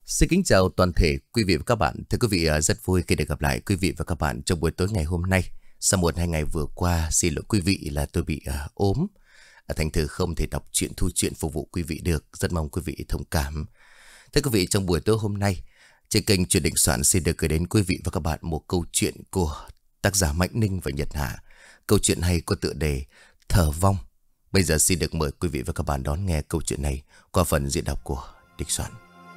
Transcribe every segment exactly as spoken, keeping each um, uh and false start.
Xin kính chào toàn thể quý vị và các bạn. Thưa quý vị, rất vui khi được gặp lại quý vị và các bạn trong buổi tối ngày hôm nay. Sau một hai ngày vừa qua, xin lỗi quý vị là tôi bị uh, ốm. Uh, thành thử không thể đọc truyện thu truyện phục vụ quý vị được. Rất mong quý vị thông cảm. Thưa quý vị, trong buổi tối hôm nay, trên kênh Chuyện Định Soạn xin được gửi đến quý vị và các bạn một câu chuyện của tác giả Mạnh Ninh và Nhật Hạ. Câu chuyện hay có tựa đề Thờ Vong. Bây giờ xin được mời quý vị và các bạn đón nghe câu chuyện này qua phần diễn đọc của Định Soạn.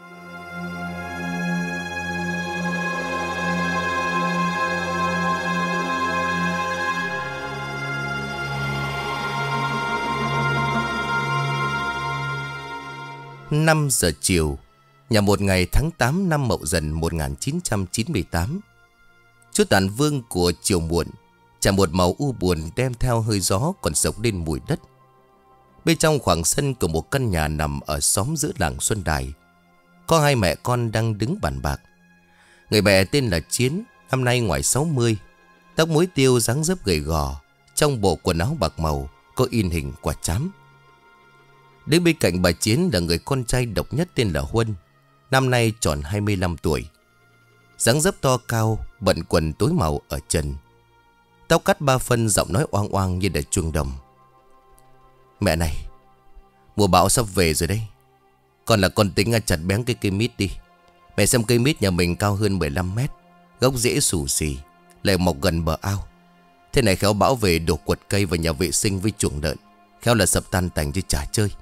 Năm giờ chiều, nhà một ngày tháng tám năm Mậu Dần một nghìn chín trăm chín mươi tám. Chú tàn vương của chiều muộn, chả một màu u buồn đem theo hơi gió còn sộc lên mùi đất. Bên trong khoảng sân của một căn nhà nằm ở xóm giữa làng Xuân Đài, có hai mẹ con đang đứng bàn bạc. Người mẹ tên là Chiến, năm nay ngoài sáu mươi, tóc muối tiêu dáng dấp gầy gò, trong bộ quần áo bạc màu có in hình quả trám. Đứng bên cạnh bà Chiến là người con trai độc nhất tên là Huân, năm nay tròn hai mươi lăm tuổi. Dáng dấp to cao, bận quần tối màu ở chân, tóc cắt ba phân, giọng nói oang oang như để chuông đồng. Mẹ này, mùa bão sắp về rồi đấy. Con là con tính chặt bén cái cây mít đi. Mẹ xem cây mít nhà mình cao hơn mười lăm mét, gốc rễ xù xì, lại mọc gần bờ ao. Thế này khéo bão về đổ quật cây vào nhà vệ sinh với chuồng lợn, khéo là sập tan tành chứ chả chơi.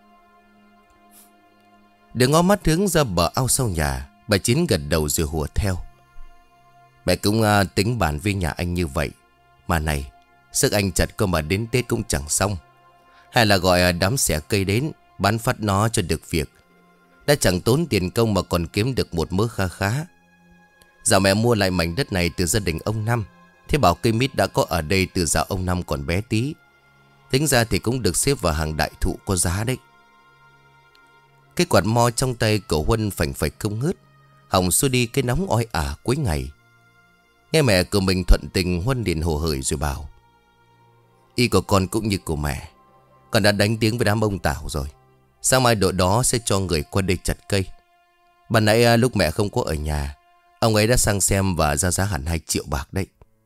Để ngó mắt hướng ra bờ ao sau nhà, bà Chín gật đầu rồi hùa theo. Mẹ cũng uh, tính bàn với nhà anh như vậy. Mà này, sức anh chặt cơ mà đến Tết cũng chẳng xong. Hay là gọi uh, đám xẻ cây đến, bán phát nó cho được việc. Đã chẳng tốn tiền công mà còn kiếm được một mớ kha khá. Dạo mẹ mua lại mảnh đất này từ gia đình ông Năm. Thế bảo cây mít đã có ở đây từ dạo ông Năm còn bé tí. Tính ra thì cũng được xếp vào hàng đại thụ có giá đấy. Cái quạt mo trong tay của Huân phành phạch không ngớt, hòng xua đi cái nóng oi ả cuối ngày. Nghe mẹ của mình thuận tình, Huân liền hồ hởi rồi bảo: Ý của con cũng như của mẹ, con đã đánh tiếng với đám ông Tảo rồi. Sáng mai đội đó sẽ cho người qua đây chặt cây. Ban nãy lúc mẹ không có ở nhà, ông ấy đã sang xem và ra giá hẳn hai triệu bạc đấy.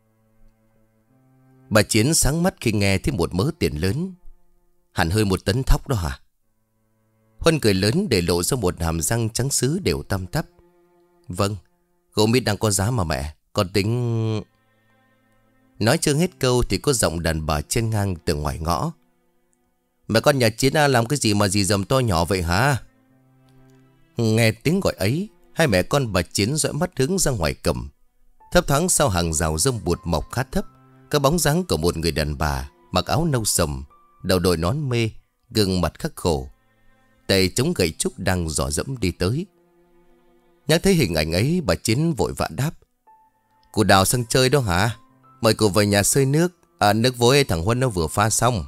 Bà Chiến sáng mắt khi nghe thấy một mớ tiền lớn. Hẳn hơi một tấn thóc đó hả? Huân cười lớn để lộ ra một hàm răng trắng sứ đều tăm tắp. Vâng, gỗ mít đang có giá mà mẹ, con tính... Nói chưa hết câu thì có giọng đàn bà chen ngang từ ngoài ngõ. Mẹ con nhà Chiến làm cái gì mà dì dầm to nhỏ vậy hả? Nghe tiếng gọi ấy, hai mẹ con bà Chiến dõi mắt hướng ra ngoài cầm. Thấp thoáng sau hàng rào rơm bụt mọc khá thấp, có bóng dáng của một người đàn bà mặc áo nâu sầm, đầu đội nón mê, gương mặt khắc khổ, tay chống gậy trúc đang dò dẫm đi tới. Nhắc thấy hình ảnh ấy, bà Chiến vội vã đáp: Cụ Đào sang chơi đó hả? Mời cụ về nhà xơi nước. À, nước vối thằng Huân nó vừa pha xong.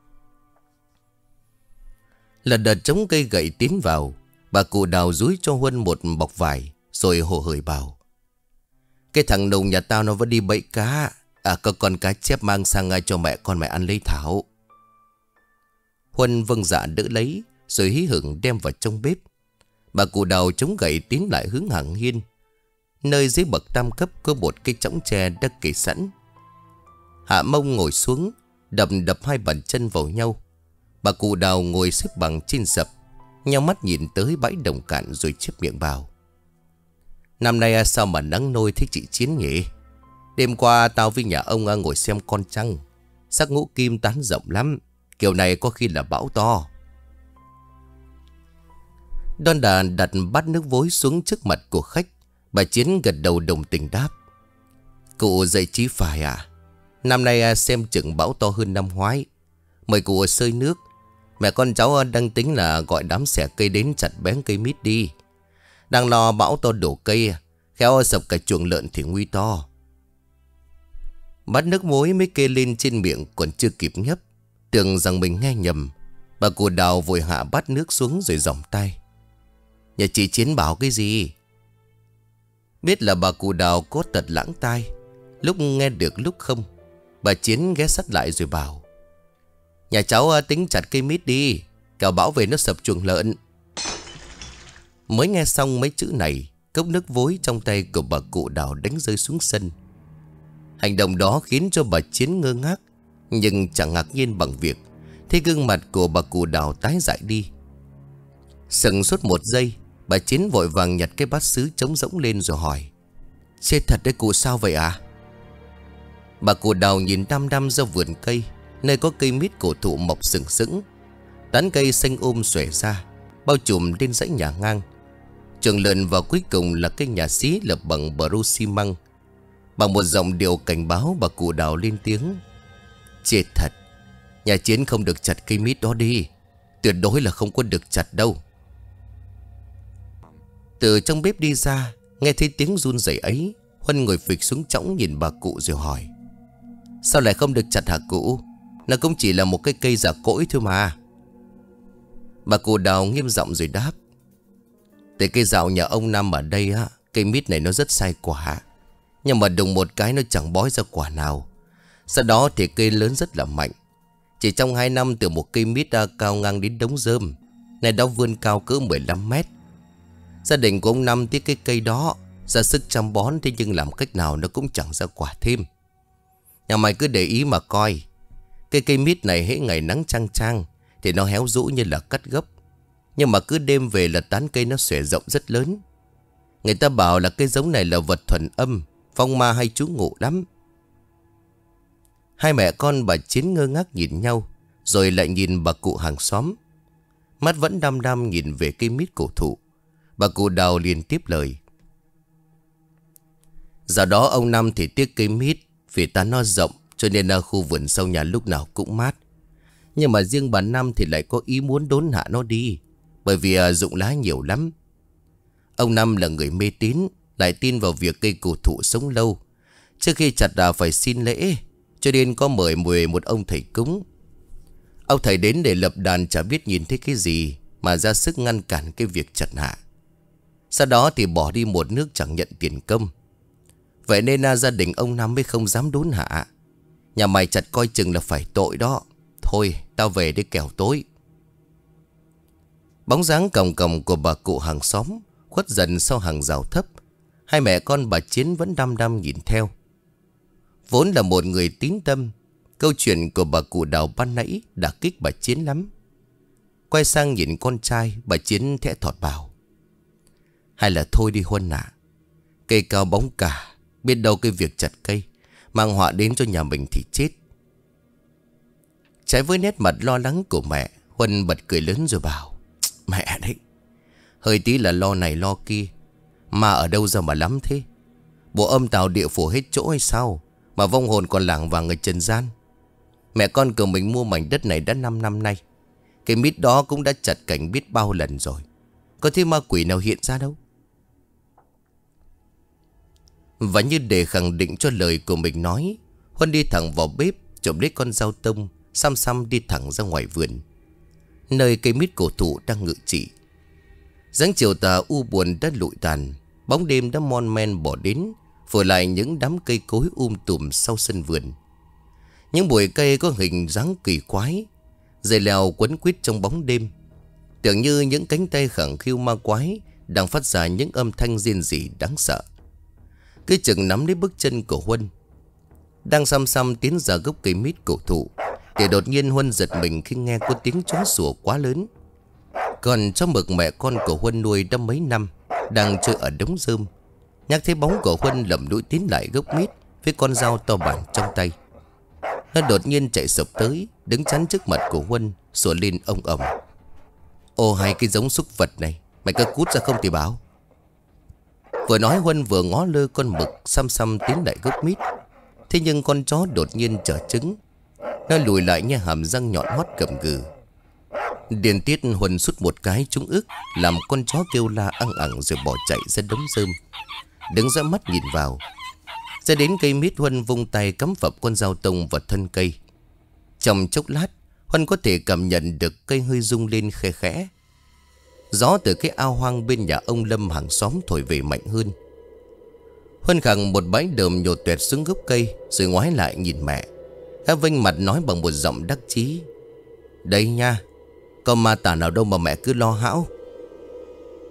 Lật đật chống cây gậy tiến vào, bà cụ Đào dúi cho Huân một bọc vải, rồi hồ hởi bảo: Cái thằng nùng nhà tao nó vẫn đi bẫy cá. À, có con cá chép mang sang cho mẹ con mẹ ăn lấy thảo. Huân vâng dạ đỡ lấy, rồi hí hửng đem vào trong bếp. Bà cụ Đào chống gậy tiến lại hướng hàng hiên, nơi dưới bậc tam cấp có một cây chõng tre đã kê sẵn. Hạ mông ngồi xuống, đập đập hai bàn chân vào nhau. Bà cụ Đào ngồi xếp bằng trên sập, nheo mắt nhìn tới bãi đồng cạn rồi chép miệng bảo: Năm nay sao mà nắng nôi thế chị Chiến nhỉ? Đêm qua tao với nhà ông ngồi xem con trăng, sắc ngũ kim tán rộng lắm, kiểu này có khi là bão to. Đon đà đặt bát nước vối xuống trước mặt của khách, bà Chiến gật đầu đồng tình đáp: Cụ dạy chí phải à? Năm nay xem chừng bão to hơn năm ngoái. Mời cụ xơi nước. Mẹ con cháu đang tính là gọi đám xẻ cây đến chặt bén cây mít đi. Đang lo bão to đổ cây, khéo sập cả chuồng lợn thì nguy to. Bát nước muối mới kê lên trên miệng còn chưa kịp nhấp, tưởng rằng mình nghe nhầm. Bà cụ Đào vội hạ bát nước xuống rồi giỏng tay: Nhà chị Chiến bảo cái gì? Biết là bà cụ Đào có tật lãng tai, lúc nghe được lúc không. Bà Chiến ghé sát lại rồi bảo: Nhà cháu tính chặt cây mít đi, kẻo bão về nó sập chuồng lợn. Mới nghe xong mấy chữ này, cốc nước vối trong tay của bà cụ Đào đánh rơi xuống sân. Hành động đó khiến cho bà Chiến ngơ ngác, nhưng chẳng ngạc nhiên bằng việc thấy gương mặt của bà cụ Đào tái dại đi. Sững sốt một giây, bà Chiến vội vàng nhặt cái bát sứ trống rỗng lên rồi hỏi: "Chết thật đấy cụ, sao vậy à?" Bà cụ Đào nhìn đăm đăm ra vườn cây, nơi có cây mít cổ thụ mọc sừng sững. Tán cây xanh um xòe ra, bao trùm lên dãy nhà ngang. Trường lợn và cuối cùng là cái nhà xí lập bằng bờ rô xi măng. Bằng một giọng điệu cảnh báo, bà cụ Đào lên tiếng: "Chết thật, nhà Chiến không được chặt cây mít đó đi. Tuyệt đối là không có được chặt đâu." Từ trong bếp đi ra, nghe thấy tiếng run rẩy ấy, Huân ngồi phịch xuống chõng nhìn bà cụ rồi hỏi: "Sao lại không được chặt hả cụ? Nó cũng chỉ là một cái cây già cỗi thôi mà." Bà cụ Đào nghiêm giọng rồi đáp: "Tại cây dạo nhà ông Năm ở đây á, cây mít này nó rất sai quả. Nhưng mà đùng một cái nó chẳng bói ra quả nào. Sau đó thì cây lớn rất là mạnh. Chỉ trong hai năm từ một cây mít đã cao ngang đến đống rơm, này đó vươn cao cỡ mười lăm mét. Gia đình của ông Năm tiếc cái cây đó, ra sức chăm bón, thế nhưng làm cách nào nó cũng chẳng ra quả thêm. Nhà mày cứ để ý mà coi. Cây cây mít này hễ ngày nắng chang chang thì nó héo rũ như là cắt gấp. Nhưng mà cứ đêm về là tán cây nó xòe rộng rất lớn. Người ta bảo là cây giống này là vật thuần âm, phong ma hay trú ngụ lắm." Hai mẹ con bà Chiến ngơ ngác nhìn nhau, rồi lại nhìn bà cụ hàng xóm. Mắt vẫn đăm đăm nhìn về cây mít cổ thụ. Bà cụ Đào liền tiếp lời: "Dạo đó ông Năm thì tiếc cây mít, vì tán nó rộng cho nên là khu vườn sau nhà lúc nào cũng mát. Nhưng mà riêng bà Năm thì lại có ý muốn đốn hạ nó đi, bởi vì à, rụng lá nhiều lắm. Ông Năm là người mê tín, lại tin vào việc cây cổ thụ sống lâu. Trước khi chặt là phải xin lễ, cho nên có mời mời một ông thầy cúng. Ông thầy đến để lập đàn chả biết nhìn thấy cái gì mà ra sức ngăn cản cái việc chặt hạ. Sau đó thì bỏ đi một nước chẳng nhận tiền công. Vậy nên à, gia đình ông Năm mới không dám đốn hạ. Nhà mày chặt coi chừng là phải tội đó. Thôi tao về để kẻo tối." Bóng dáng còng còng của bà cụ hàng xóm khuất dần sau hàng rào thấp. Hai mẹ con bà Chiến vẫn đăm đăm nhìn theo. Vốn là một người tín tâm, câu chuyện của bà cụ Đào ban nãy đã kích bà Chiến lắm. Quay sang nhìn con trai, bà Chiến thẽ thọt bảo: "Hay là thôi đi Huân ạ. Cây cao bóng cả, biết đâu cái việc chặt cây mang họa đến cho nhà mình thì chết." Trái với nét mặt lo lắng của mẹ, Huân bật cười lớn rồi bảo: "Mẹ đấy, hơi tí là lo này lo kia, mà ở đâu ra mà lắm thế? Bộ âm tào địa phủ hết chỗ hay sao mà vong hồn còn lảng vàng ở trần gian? Mẹ con của mình mua mảnh đất này đã năm năm nay. Cái mít đó cũng đã chặt cảnh biết bao lần rồi, có thế ma quỷ nào hiện ra đâu." Và như để khẳng định cho lời của mình nói, Huân đi thẳng vào bếp, trộm lấy con dao tông, xăm xăm đi thẳng ra ngoài vườn, nơi cây mít cổ thụ đang ngự trị. Dáng chiều tà u buồn đã lụi tàn, bóng đêm đã mon men bỏ đến, phủ lại những đám cây cối um tùm sau sân vườn. Những bụi cây có hình dáng kỳ quái, dây leo quấn quýt trong bóng đêm, tưởng như những cánh tay khẳng khiu ma quái đang phát ra những âm thanh rên rỉ đáng sợ. Cái chừng nắm lấy bước chân của Huân, đang xăm xăm tiến ra gốc cây mít cổ thụ, thì đột nhiên Huân giật mình khi nghe có tiếng chó sủa quá lớn. Còn chó mực mẹ con của Huân nuôi đã mấy năm đang chơi ở đống rơm, nhắc thấy bóng của Huân lầm đuổi tiến lại gốc mít với con dao to bản trong tay. Nó đột nhiên chạy sộc tới, đứng chắn trước mặt của Huân, sủa lên ông ầm: "Ô hai cái giống súc vật này, mày cứ cút ra không thì báo." Vừa nói Huân vừa ngó lơ con mực xăm xăm tiến lại gốc mít. Thế nhưng con chó đột nhiên trở trứng, nó lùi lại như hàm răng nhọn hoắt gầm gừ. Điền tiết Huân sút một cái trúng ức, làm con chó kêu la ăng ẳng rồi bỏ chạy ra đống rơm. Đứng ra mắt nhìn vào, ra đến cây mít, Huân vung tay cắm phập con dao tông vào thân cây. Trong chốc lát, Huân có thể cảm nhận được cây hơi rung lên khe khẽ. Gió từ cái ao hoang bên nhà ông Lâm hàng xóm thổi về mạnh hơn. Huân khẳng một bãi đờm nhổ tuẹt xuống gốc cây, rồi ngoái lại nhìn mẹ. Gã vênh mặt nói bằng một giọng đắc chí: "Đây nha, có ma tà nào đâu mà mẹ cứ lo hão."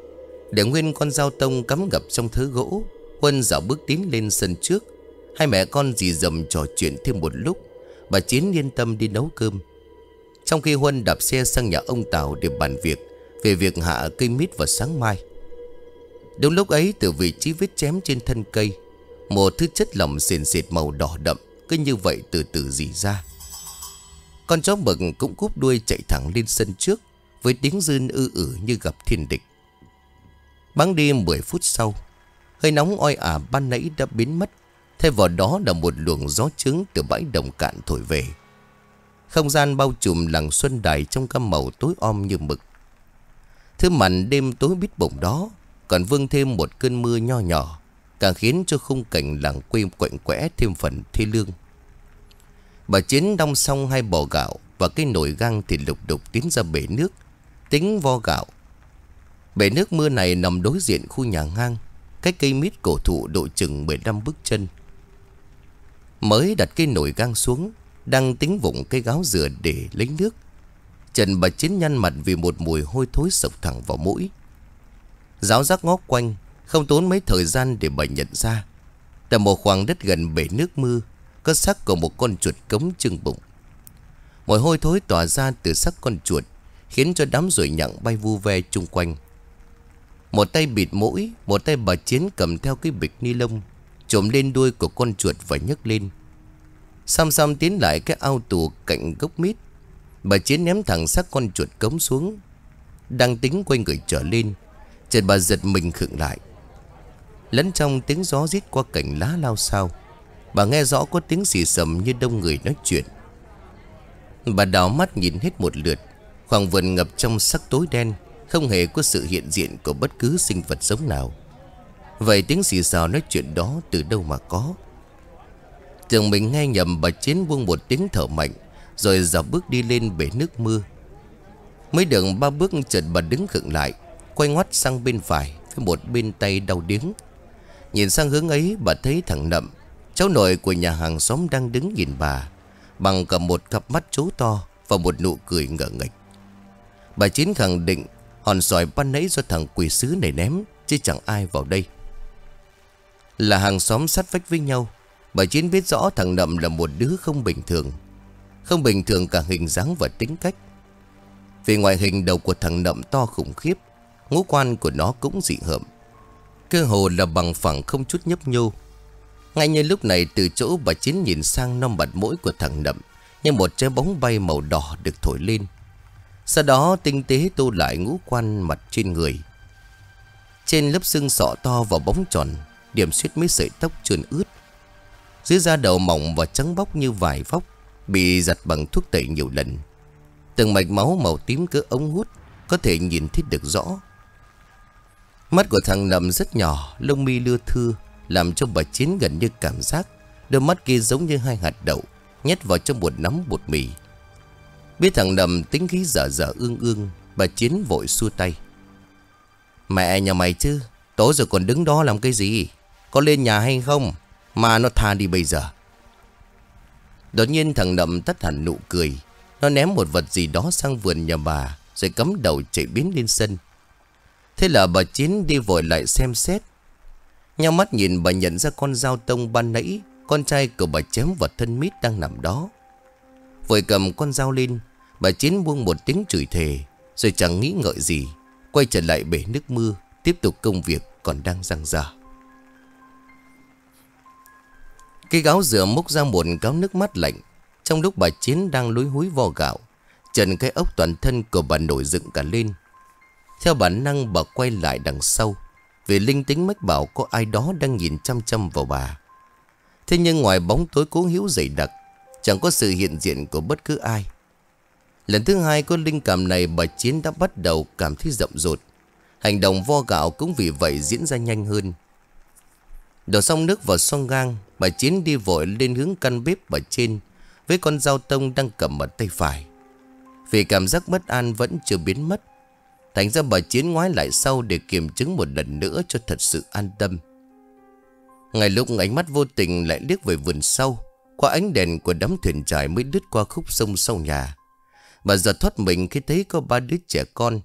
Để nguyên con dao tông cắm ngập trong thớ gỗ, Huân dạo bước tiến lên sân trước. Hai mẹ con dì dầm trò chuyện thêm một lúc. Bà Chiến yên tâm đi nấu cơm, trong khi Huân đạp xe sang nhà ông Tào để bàn việc về việc hạ cây mít vào sáng mai. Đúng lúc ấy, từ vị trí vết chém trên thân cây, một thứ chất lỏng sền sệt màu đỏ đậm cứ như vậy từ từ rỉ ra. Con chó mực cũng cúp đuôi chạy thẳng lên sân trước với tiếng rên ư ử như gặp thiên địch. Bắn đi mười phút sau, hơi nóng oi ả ban nãy đã biến mất. Thay vào đó là một luồng gió trứng từ bãi đồng cạn thổi về. Không gian bao trùm làng Xuân Đài trong gam màu tối om như mực. Thứ màn đêm tối bít bổng đó còn vương thêm một cơn mưa nho nhỏ, càng khiến cho khung cảnh làng quê quạnh quẽ thêm phần thê lương. Bà Chiến đong xong hai bò gạo và cái nồi gang thì lục đục tiến ra bể nước tính vo gạo. Bể nước mưa này nằm đối diện khu nhà ngang, cách cây mít cổ thụ độ chừng mười lăm bước chân. Mới đặt cái nồi gang xuống, đang tính vụng cái gáo dừa để lấy nước, Trần bà Chiến nhăn mặt vì một mùi hôi thối sộc thẳng vào mũi. Ráo rác ngó quanh, không tốn mấy thời gian để bà nhận ra, tại một khoảng đất gần bể nước mưa có xác của một con chuột cống trưng bụng. Mùi hôi thối tỏa ra từ xác con chuột khiến cho đám ruồi nhặng bay vu ve chung quanh. Một tay bịt mũi, một tay bà Chiến cầm theo cái bịch ni lông trộm lên đuôi của con chuột và nhấc lên. Xăm xăm tiến lại cái ao tù cạnh gốc mít, bà Chiến ném thẳng xác con chuột cống xuống. Đang tính quay người trở lên, chợt bà giật mình khựng lại. Lẫn trong tiếng gió rít qua cành lá lao xao, bà nghe rõ có tiếng xì xầm như đông người nói chuyện. Bà đảo mắt nhìn hết một lượt, khoảng vườn ngập trong sắc tối đen, không hề có sự hiện diện của bất cứ sinh vật sống nào. Vậy tiếng xì xào nói chuyện đó từ đâu mà có? Tưởng mình nghe nhầm, bà Chiến buông một tiếng thở mạnh, rồi dạo bước đi lên bể nước mưa. Mới được ba bước, chợt bà đứng khựng lại, quay ngoắt sang bên phải với một bên tay đau điếng. Nhìn sang hướng ấy, bà thấy thằng Nậm, cháu nội của nhà hàng xóm, đang đứng nhìn bà bằng cả một cặp mắt trố to và một nụ cười ngỡ nghịch. Bà Chiến khẳng định hòn sỏi ban nãy do thằng quỷ sứ này ném, chứ chẳng ai vào đây. Là hàng xóm sát vách với nhau, bà Chiến biết rõ thằng Nậm là một đứa không bình thường. Không bình thường cả hình dáng và tính cách. Vì ngoại hình đầu của thằng Nậm to khủng khiếp, ngũ quan của nó cũng dị hợm, cơ hồ là bằng phẳng không chút nhấp nhô. Ngay như lúc này, từ chỗ bà Chiến nhìn sang, năm mặt mũi của thằng Nậm như một trái bóng bay màu đỏ được thổi lên. Sau đó tinh tế tô lại ngũ quan mặt trên người. Trên lớp xương sọ to và bóng tròn, điểm xuyết mấy sợi tóc trơn ướt. Dưới da đầu mỏng và trắng bóc như vải vóc bị giặt bằng thuốc tẩy nhiều lần. Từng mạch máu màu tím cỡ ống hút có thể nhìn thấy được rõ. Mắt của thằng Nậm rất nhỏ, lông mi lưa thưa, làm cho bà Chiến gần như cảm giác đôi mắt kia giống như hai hạt đậu nhét vào trong một nắm bột mì. Biết thằng Nậm tính khí dở dở ương ương, bà Chiến vội xua tay. Mẹ nhà mày chứ, tối rồi còn đứng đó làm cái gì? Có lên nhà hay không? Mà nó tha đi bây giờ. Đột nhiên thằng Nậm tắt hẳn nụ cười. Nó ném một vật gì đó sang vườn nhà bà, rồi cắm đầu chạy biến lên sân. Thế là bà Chiến đi vội lại xem xét. Nhắm mắt nhìn, bà nhận ra con dao tông ban nãy con trai của bà chém vào thân mít đang nằm đó. Vội cầm con dao lên, bà Chiến buông một tiếng chửi thề, rồi chẳng nghĩ ngợi gì, quay trở lại bể nước mưa, tiếp tục công việc còn đang dang dở. Cái gáo dừa múc ra một gáo nước mát lạnh. Trong lúc bà Chiến đang lúi húi vo gạo, trần cái ốc toàn thân của bà nổi dựng cả lên. Theo bản năng, bà quay lại đằng sau, vì linh tính mách bảo có ai đó đang nhìn chăm chăm vào bà. Thế nhưng ngoài bóng tối cố hữu dày đặc, chẳng có sự hiện diện của bất cứ ai. Lần thứ hai có linh cảm này, bà Chiến đã bắt đầu cảm thấy rậm rột. Hành động vo gạo cũng vì vậy diễn ra nhanh hơn. Đổ xong nước vào xoong gang, bà Chiến đi vội lên hướng căn bếp ở trên, với con dao tông đang cầm ở tay phải. Vì cảm giác bất an vẫn chưa biến mất, thành ra bà Chiến ngoái lại sau để kiểm chứng một lần nữa cho thật sự an tâm. Ngay lúc ánh mắt vô tình lại liếc về vườn sau, qua ánh đèn của đám thuyền trài mới đứt qua khúc sông sau nhà, bà giật thoát mình khi thấy có ba đứa trẻ con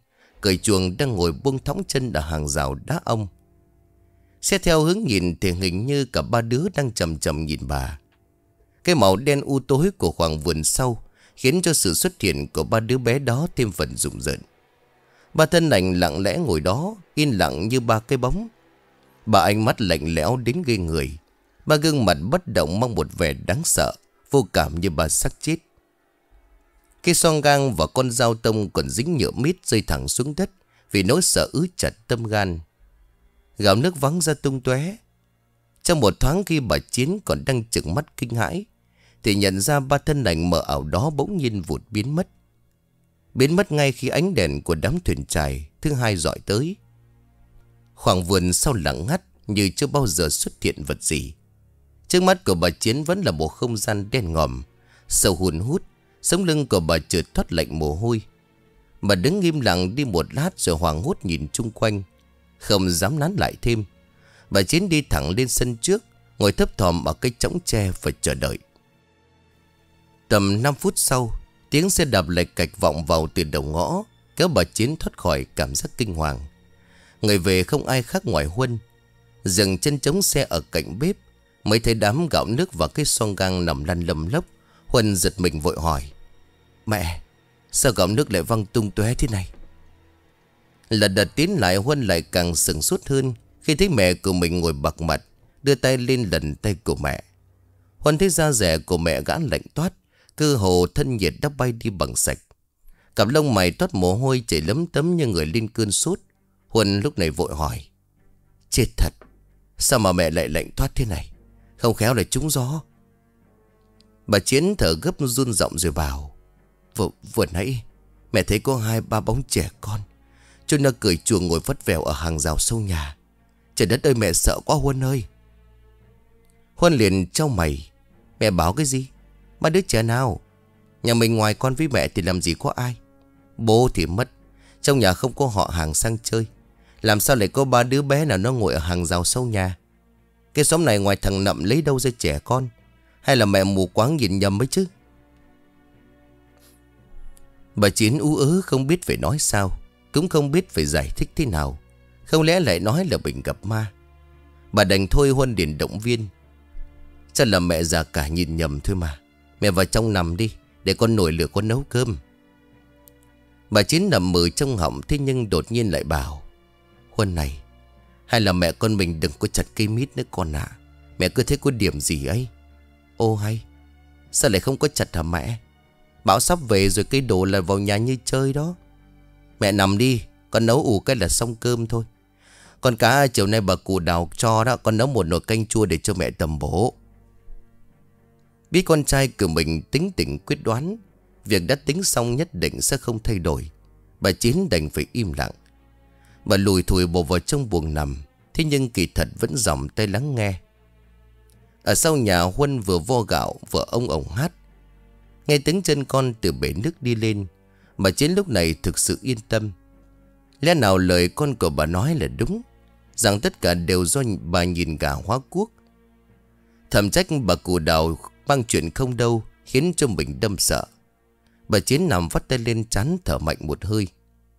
cởi chuồng đang ngồi buông thõng chân ở hàng rào đá ong. Xét theo hướng nhìn thì hình như cả ba đứa đang chầm chầm nhìn bà. Cái màu đen u tối của khoảng vườn sau khiến cho sự xuất hiện của ba đứa bé đó thêm phần rùng rợn. Ba thân ảnh lặng lẽ ngồi đó, yên lặng như ba cái bóng. Ba ánh mắt lạnh lẽo đến ghê người. Ba gương mặt bất động mang một vẻ đáng sợ, vô cảm như ba xác chết. Cái xoong gang và con dao tông còn dính nhựa mít rơi thẳng xuống đất vì nỗi sợ ứ chặt tâm gan. Gạo nước văng ra tung tóe. Trong một thoáng khi bà Chiến còn đang trừng mắt kinh hãi thì nhận ra ba thân ảnh mờ ảo đó bỗng nhiên vụt biến mất. Biến mất ngay khi ánh đèn của đám thuyền chài thứ hai dọi tới. Khoảng vườn sau lặng ngắt như chưa bao giờ xuất hiện vật gì. Trước mắt của bà Chiến vẫn là một không gian đen ngòm, sâu hun hút. Sống lưng của bà chợt thoát lạnh mồ hôi. Bà đứng im lặng đi một lát rồi hoảng hốt nhìn chung quanh, không dám nán lại thêm. Bà Chiến đi thẳng lên sân trước, ngồi thấp thỏm ở cái chõng tre và chờ đợi. Tầm năm phút sau, tiếng xe đạp lạch cạch vọng vào từ đầu ngõ, kéo bà Chiến thoát khỏi cảm giác kinh hoàng. Người về không ai khác ngoài Huân. Dừng chân chống xe ở cạnh bếp, mới thấy đám gạo nước và cái xoong gang nằm lăn lầm lốc. Huân giật mình vội hỏi: Mẹ, sao gạo nước lại văng tung tóe thế này? Lần đợt tiến lại, Huân lại càng sửng sốt hơn khi thấy mẹ của mình ngồi bạc mặt, đưa tay lên lần tay của mẹ. Huân thấy da rẻ của mẹ gã lạnh toát, cơ hồ thân nhiệt đã bay đi bằng sạch. Cặp lông mày toát mồ hôi chảy lấm tấm như người lên cơn sốt. Huân lúc này vội hỏi: Chết thật, sao mà mẹ lại lạnh toát thế này? Không khéo là trúng gió. Bà Chiến thở gấp run giọng rồi bảo: Vừa, vừa nãy mẹ thấy có hai ba bóng trẻ con chúng nó cởi chuồng ngồi vắt vẻo ở hàng rào sau nhà. Trời đất ơi, mẹ sợ quá Huân ơi. Huân liền chau mày: Mẹ báo cái gì? Ba đứa trẻ nào? Nhà mình ngoài con với mẹ thì làm gì có ai. Bố thì mất, trong nhà không có họ hàng sang chơi, làm sao lại có ba đứa bé nào nó ngồi ở hàng rào sau nhà? Cái xóm này ngoài thằng Nậm lấy đâu ra trẻ con? Hay là mẹ mù quáng nhìn nhầm ấy chứ? Bà Chiến ú ớ không biết phải nói sao, cũng không biết phải giải thích thế nào. Không lẽ lại nói là mình gặp ma? Bà đành thôi Huân liền động viên: Chắc là mẹ già cả nhìn nhầm thôi mà. Mẹ vào trong nằm đi, để con nổi lửa con nấu cơm. Bà Chiến nằm mừ trong họng, thế nhưng đột nhiên lại bảo: Huân này, hay là mẹ con mình đừng có chặt cây mít nữa con ạ. À. Mẹ cứ thấy có điểm gì ấy. Ô hay, sao lại không có chặt hả mẹ? Bão sắp về rồi, cây đổ là vào nhà như chơi đó. Mẹ nằm đi, con nấu ủ cái là xong cơm thôi. Con cá chiều nay bà cụ đào cho đó, con nấu một nồi canh chua để cho mẹ tầm bổ. Biết con trai của mình tính tình quyết đoán, việc đã tính xong nhất định sẽ không thay đổi, bà Chiến đành phải im lặng. Bà lùi thủi bò vào trong buồng nằm, thế nhưng kỳ thật vẫn dòng tay lắng nghe. Ở sau nhà, Huân vừa vo gạo vừa ông ổng hát. Nghe tiếng chân con từ bể nước đi lên, bà Chiến lúc này thực sự yên tâm. Lẽ nào lời con của bà nói là đúng, rằng tất cả đều do bà nhìn gà hóa cuốc. Thầm trách bà cụ đào mang chuyện không đâu, khiến cho mình đâm sợ. Bà Chiến nằm vắt tay lên trán thở mạnh một hơi.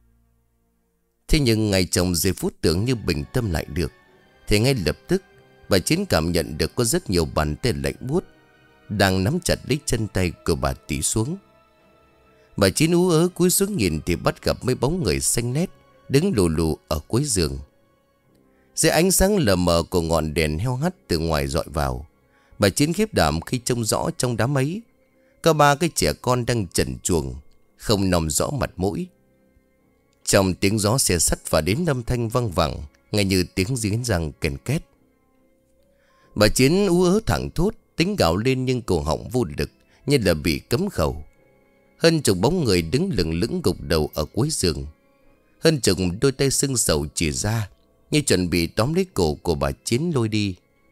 Thế nhưng ngày chồng giây phút tưởng như bình tâm lại được, thì ngay lập tức bà Chiến cảm nhận được có rất nhiều bàn tay lạnh buốt đang nắm chặt lấy chân tay của bà tì xuống. Bà Chiến ú ớ cúi xuống nhìn thì bắt gặp mấy bóng người xanh nét đứng lù lù ở cuối giường. Dưới ánh sáng lờ mờ của ngọn đèn heo hắt từ ngoài dọi vào, bà Chiến khiếp đảm khi trông rõ trong đám ấy có ba cái trẻ con đang trần truồng, không nòm rõ mặt mũi. Trong tiếng gió xe sắt và đến âm thanh văng vẳng, nghe như tiếng giếng răng kèn két. Bà Chiến ú ớ thẳng thốt, tính gào lên nhưng cổ họng vô lực, như là bị cấm khẩu. Hơn chục bóng người đứng lững lững gục đầu ở cuối giường. Hơn chục đôi tay sưng sầu chỉ ra, như chuẩn bị tóm lấy cổ của bà Chiến lôi đi.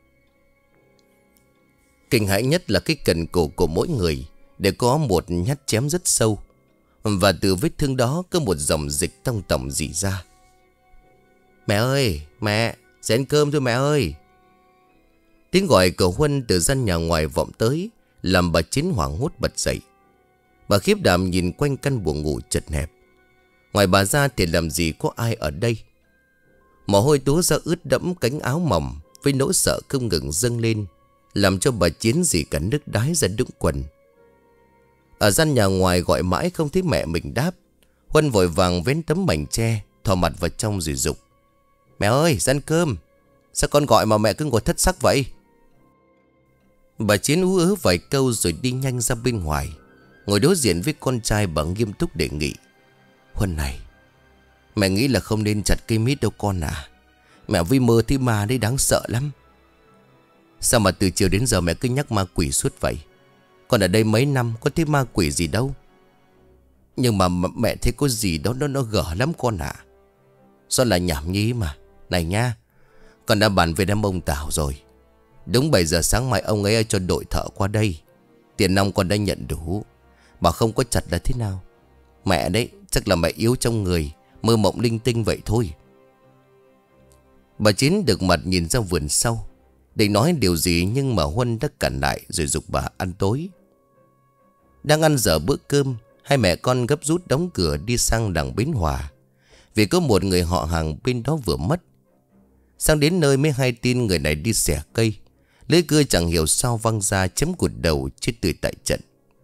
Kinh hãi nhất là cái cần cổ của mỗi người để có một nhát chém rất sâu, và từ vết thương đó có một dòng dịch tông tổng rỉ ra. Mẹ ơi, mẹ, sẽ ăn cơm thôi mẹ ơi. Tiếng gọi của Huân từ gian nhà ngoài vọng tới, làm bà Chiến hoảng hốt bật dậy. Bà khiếp đảm nhìn quanh căn buồng ngủ chật hẹp. Ngoài bà ra thì làm gì có ai ở đây. Mồ hôi túa ra ướt đẫm cánh áo mỏng, với nỗi sợ không ngừng dâng lên, làm cho bà Chiến dì cả nước đái ra đũng quần. Ở gian nhà ngoài gọi mãi không thấy mẹ mình đáp. Huân vội vàng vén tấm mảnh tre, thò mặt vào trong rồi dục: "Mẹ ơi, ra ăn cơm. Sao con gọi mà mẹ cứ ngồi thất sắc vậy?" Bà Chiến ú ớ vài câu rồi đi nhanh ra bên ngoài, ngồi đối diện với con trai. Bà nghiêm túc đề nghị: "Huân này, mẹ nghĩ là không nên chặt cây mít đâu con à. Mẹ vi mơ thấy ma đấy, đáng sợ lắm." "Sao mà từ chiều đến giờ mẹ cứ nhắc ma quỷ suốt vậy? Con ở đây mấy năm có thấy ma quỷ gì đâu." "Nhưng mà mẹ thấy có gì đó nó, nó gở lắm con ạ." "Do là nhảm nhí mà. Này nha, con đã bàn với đám ông Tảo rồi. Đúng bảy giờ sáng mai ông ấy cho đội thợ qua đây. Tiền nong con đã nhận đủ. Bảo không có chặt là thế nào. Mẹ đấy, chắc là mẹ yếu trong người, mơ mộng linh tinh vậy thôi." Bà Chiến được mặt nhìn ra vườn sau, định nói điều gì nhưng mà Huân đã cản lại rồi giục bà ăn tối. Đang ăn dở bữa cơm, hai mẹ con gấp rút đóng cửa đi sang đằng Bến Hòa, vì có một người họ hàng bên đó vừa mất. Sang đến nơi mới hay tin người này đi xẻ cây, lưỡi cưa chẳng hiểu sao văng ra chém cụt đầu chết tươi tại trận.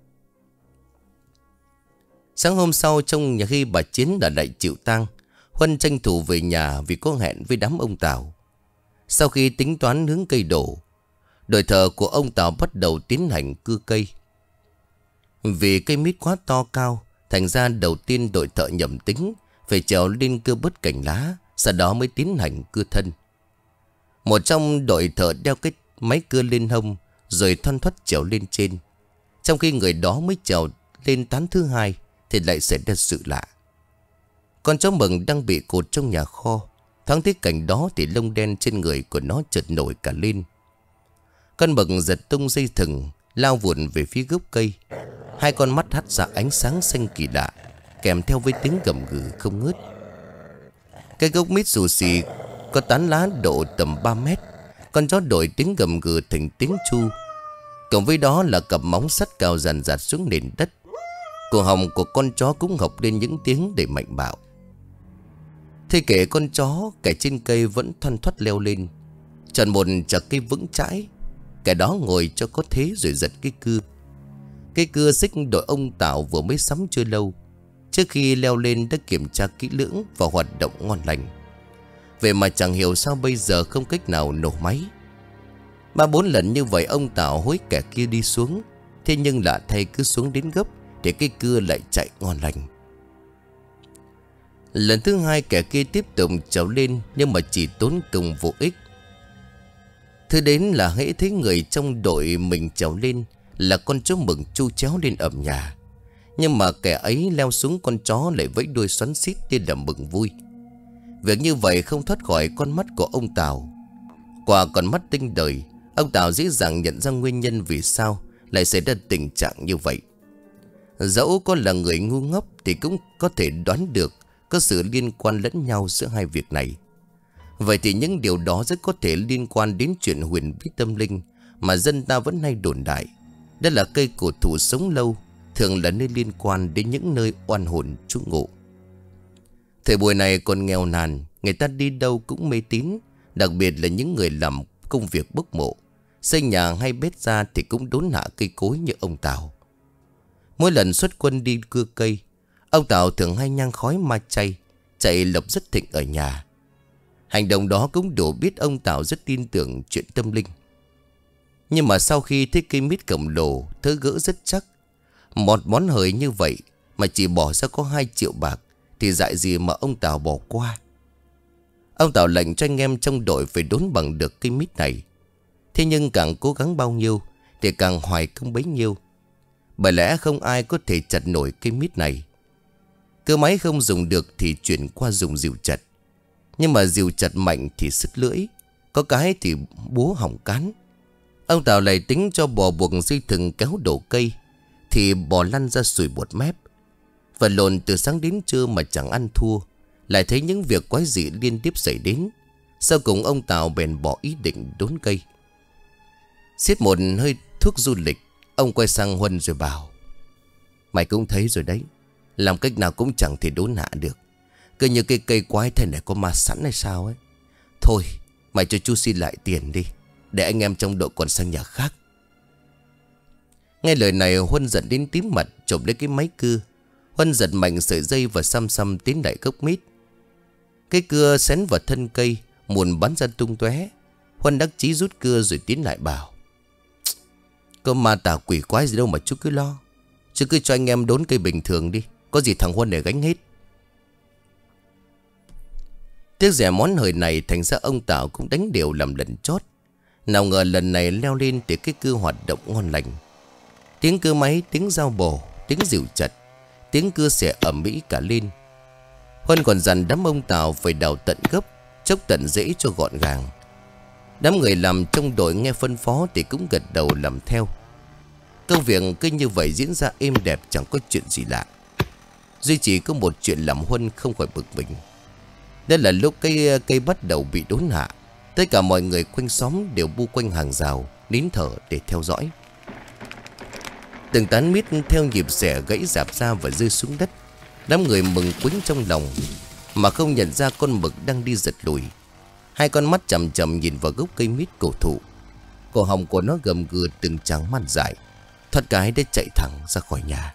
Sáng hôm sau, trong nhà khi bà Chiến đã lại chịu tang, Huân tranh thủ về nhà vì có hẹn với đám ông Tảo. Sau khi tính toán hướng cây đổ, đội thợ của ông Tảo bắt đầu tiến hành cưa cây. Vì cây mít quá to cao, thành ra đầu tiên đội thợ nhầm tính phải trèo lên cưa bớt cành lá, sau đó mới tiến hành cưa thân. Một trong đội thợ đeo cái máy cưa lên hông rồi thoăn thoắt trèo lên trên, trong khi người đó mới trèo lên tán thứ hai thì lại xảy ra sự lạ. Con chó mừng đang bị cột trong nhà kho, thoáng thấy cảnh đó thì lông đen trên người của nó chợt nổi cả lên. Con mừng giật tung dây thừng, lao vụn về phía gốc cây. Hai con mắt hắt ra ánh sáng xanh kỳ lạ, kèm theo với tiếng gầm gừ không ngớt. Cái gốc mít xù xì có tán lá độ tầm ba mét. Con chó đổi tiếng gầm gừ thành tiếng chu, cộng với đó là cặp móng sắt cào dàn dạt xuống nền đất. Cổ họng của con chó cũng hộc lên những tiếng đầy mạnh bạo. Thế kể con chó, kẻ trên cây vẫn thoăn thoắt leo lên, chọn một chặt cây vững chãi. Kẻ đó ngồi cho có thế rồi giật cái cưa. Cái cưa xích đội ông Tảo vừa mới sắm chưa lâu. Trước khi leo lên đã kiểm tra kỹ lưỡng và hoạt động ngon lành. Vậy mà chẳng hiểu sao bây giờ không cách nào nổ máy. Ba bốn lần như vậy ông Tảo hối kẻ kia đi xuống. Thế nhưng lạ thay cứ xuống đến gốc thì cái cưa lại chạy ngon lành. Lần thứ hai kẻ kia tiếp tục trèo lên, nhưng mà chỉ tốn công vô ích. Thứ đến là hễ thấy người trong đội mình trèo lên là con chó mừng chu chéo lên ầm nhà. Nhưng mà kẻ ấy leo xuống con chó lại vẫy đuôi xoắn xít tên là mừng vui. Việc như vậy không thoát khỏi con mắt của ông Tảo. Qua con mắt tinh đời, ông Tảo dễ dàng nhận ra nguyên nhân vì sao lại xảy ra tình trạng như vậy. Dẫu có là người ngu ngốc thì cũng có thể đoán được có sự liên quan lẫn nhau giữa hai việc này. Vậy thì những điều đó rất có thể liên quan đến chuyện huyền bí tâm linh mà dân ta vẫn hay đồn đại. Đó là cây cổ thụ sống lâu, thường là nơi liên quan đến những nơi oan hồn trú ngụ. Thời buổi này còn nghèo nàn, người ta đi đâu cũng mê tín, đặc biệt là những người làm công việc bốc mộ, xây nhà hay bếp ra thì cũng đốn hạ cây cối như ông Tảo. Mỗi lần xuất quân đi cưa cây, ông Tảo thường hay nhang khói ma chay, chạy lộc rất thịnh ở nhà. Hành động đó cũng đủ biết ông Tảo rất tin tưởng chuyện tâm linh. Nhưng mà sau khi thấy cây mít khổng lồ, thớ gỡ rất chắc, một món hời như vậy mà chỉ bỏ ra có hai triệu bạc, thì dại gì mà ông Tảo bỏ qua. Ông Tảo lệnh cho anh em trong đội phải đốn bằng được cây mít này. Thế nhưng càng cố gắng bao nhiêu thì càng hoài công bấy nhiêu. Bởi lẽ không ai có thể chặt nổi cây mít này. Cơ máy không dùng được thì chuyển qua dùng rìu chặt. Nhưng mà rìu chặt mạnh thì sức lưỡi, có cái thì búa hỏng cán. Ông Tảo lại tính cho bò buộc dây thừng kéo đổ cây, thì bò lăn ra sùi bọt mép. Và lộn từ sáng đến trưa mà chẳng ăn thua, lại thấy những việc quái dị liên tiếp xảy đến. Sau cùng ông Tảo bèn bỏ ý định đốn cây. Xiết một hơi thuốc du lịch, ông quay sang Huân rồi bảo: "Mày cũng thấy rồi đấy, Làm cách nào cũng chẳng thể đốn hạ được. Cứ như cái cây quái thế này có ma sẵn hay sao ấy. Thôi mày cho chú xin lại tiền đi, để anh em trong đội còn sang nhà khác. Nghe lời này Huân giận đến tím mặt, chộp lấy cái máy cưa. Huân giật mạnh sợi dây và xăm xăm tiến lại gốc mít. Cái cưa xén vào thân cây, muôn bắn ra tung tóe. Huân đắc chí rút cưa rồi tiến lại bảo: có ma tà quỷ quái gì đâu mà chú cứ lo. Chú cứ cho anh em đốn cây bình thường đi, có gì thằng Huân để gánh hết. Tiếc rẻ món hời này, thành ra ông Tảo cũng đánh đều làm lần chót. Nào ngờ lần này leo lên thì cái cưa hoạt động ngon lành. Tiếng cưa máy, tiếng dao bổ, tiếng dìu chặt, tiếng cưa xẻ ầm ĩ cả lên. Huân còn dặn đám ông Tảo phải đào tận gốc, chốc tận rễ cho gọn gàng. Đám người làm trong đội nghe phân phó thì cũng gật đầu làm theo. Công việc cứ như vậy diễn ra êm đẹp, chẳng có chuyện gì lạ. Duy chỉ có một chuyện làm Huân không khỏi bực mình. Đây là lúc cây cây bắt đầu bị đốn hạ. Tất cả mọi người quanh xóm đều bu quanh hàng rào, nín thở để theo dõi. Từng tán mít theo nhịp xẻ gãy rạp ra và rơi xuống đất. Đám người mừng quính trong lòng, mà không nhận ra con mực đang đi giật lùi. Hai con mắt chằm chằm nhìn vào gốc cây mít cổ thụ. Cổ họng của nó gầm gừ từng tràng mắt dại, thoát cái để chạy thẳng ra khỏi nhà.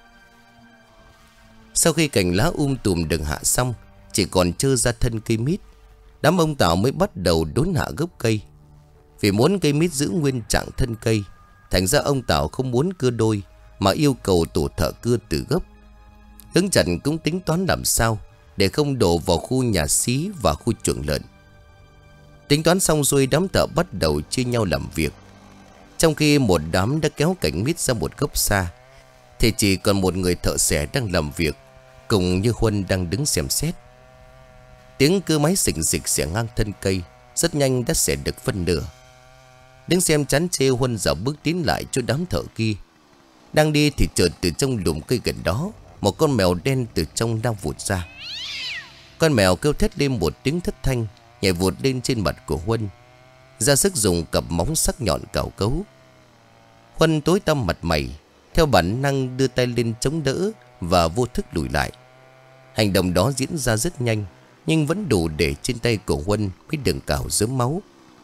Sau khi cành lá um tùm được hạ xong, chỉ còn trơ ra thân cây mít, đám ông Tảo mới bắt đầu đốn hạ gốc cây. Vì muốn cây mít giữ nguyên trạng thân cây, thành ra ông Tảo không muốn cưa đôi, mà yêu cầu tổ thợ cưa từ gốc. Hướng Trần cũng tính toán làm sao để không đổ vào khu nhà xí và khu chuồng lợn. Tính toán xong xuôi, đám thợ bắt đầu chia nhau làm việc. Trong khi một đám đã kéo cành mít ra một gốc xa, thì chỉ còn một người thợ xẻ đang làm việc, cùng như Huân đang đứng xem xét. Tiếng cưa máy xình xịch xẻ ngang thân cây, rất nhanh đã xẻ được phân nửa. Đứng xem chán chê, Huân dạo bước tiến lại cho đám thợ kia. Đang đi thì chợt từ trong lùm cây gần đó, một con mèo đen từ trong đang vụt ra. Con mèo kêu thét lên một tiếng thất thanh, nhảy vụt lên trên mặt của Huân, ra sức dùng cặp móng sắc nhọn cào cấu. Huân tối tăm mặt mày, theo bản năng đưa tay lên chống đỡ và vô thức lùi lại. Hành động đó diễn ra rất nhanh, nhưng vẫn đủ để trên tay của Huân bị đường cào rớm máu.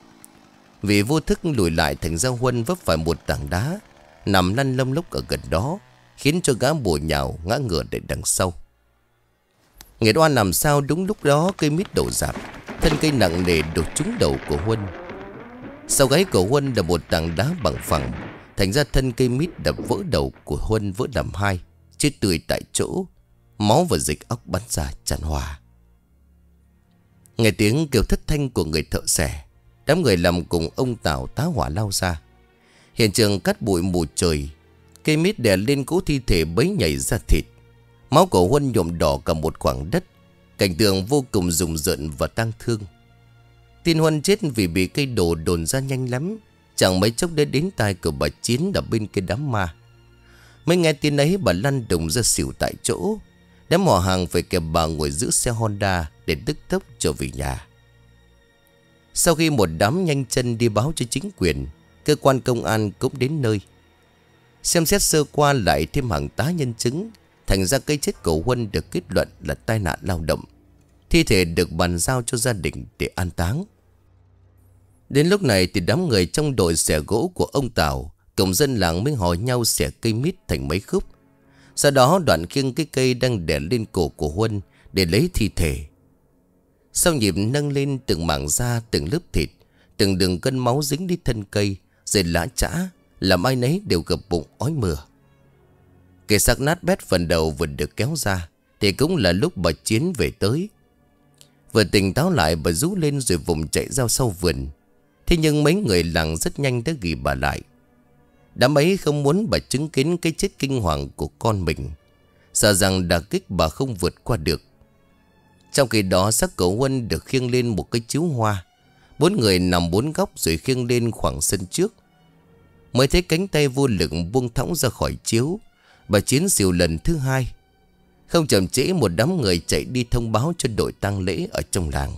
Vì vô thức lùi lại, thành ra Huân vấp phải một tảng đá nằm lăn lông lốc ở gần đó, khiến cho gã bổ nhào ngã ngửa để đằng sau. Nghệt oan làm sao đúng lúc đó cây mít đổ rạp, thân cây nặng nề đổ trúng đầu của Huân. Sau gáy của Huân là một tảng đá bằng phẳng, thành ra thân cây mít đập vỡ đầu của Huân vỡ làm hai, chết tươi tại chỗ, máu và dịch óc bắn ra tràn hòa. Nghe tiếng kêu thất thanh của người thợ xẻ, đám người làm cùng ông Tảo tá hỏa lao ra. Hiện trường cát bụi mù trời, cây mít đè lên cỗ thi thể bấy nhảy ra thịt. Máu của Huân nhuộm đỏ cả một khoảng đất, cảnh tượng vô cùng rùng rợn và tang thương. Tin Huân chết vì bị cây đổ đồn ra nhanh lắm, chẳng mấy chốc đã đến tai của bà Chiến ở bên cái đám ma. Mới nghe tin ấy, bà lăn đùng ra xỉu tại chỗ. Đám họ hàng phải kẹp bà ngồi giữ xe Honda để tức tốc trở về nhà. Sau khi một đám nhanh chân đi báo cho chính quyền, cơ quan công an cũng đến nơi. Xem xét sơ qua lại thêm hàng tá nhân chứng, thành ra cái chết của Huân được kết luận là tai nạn lao động. Thi thể được bàn giao cho gia đình để an táng. Đến lúc này thì đám người trong đội xẻ gỗ của ông Tảo cùng dân làng mới hò nhau xẻ cây mít thành mấy khúc. Sau đó đoạn khiêng cái cây đang đè lên cổ của Huân để lấy thi thể. Sau nhịp nâng lên từng mảng da, từng lớp thịt, từng đường cân máu dính đi thân cây, rồi lã chã, làm ai nấy đều gập bụng ói mửa. Cái xác nát bét phần đầu vừa được kéo ra thì cũng là lúc bà Chiến về tới. Vừa tỉnh táo lại, bà rú lên rồi vùng chạy ra sau vườn. Thế nhưng mấy người làng rất nhanh đã ghi bà lại. Đám ấy không muốn bà chứng kiến cái chết kinh hoàng của con mình, sợ rằng đả kích bà không vượt qua được. Trong khi đó, xác của Huân được khiêng lên một cái chiếu hoa. Bốn người nằm bốn góc rồi khiêng lên khoảng sân trước. Mới thấy cánh tay vô lực buông thõng ra khỏi chiếu, bà Chiến xỉu lần thứ hai. Không chậm trễ, một đám người chạy đi thông báo cho đội tang lễ ở trong làng.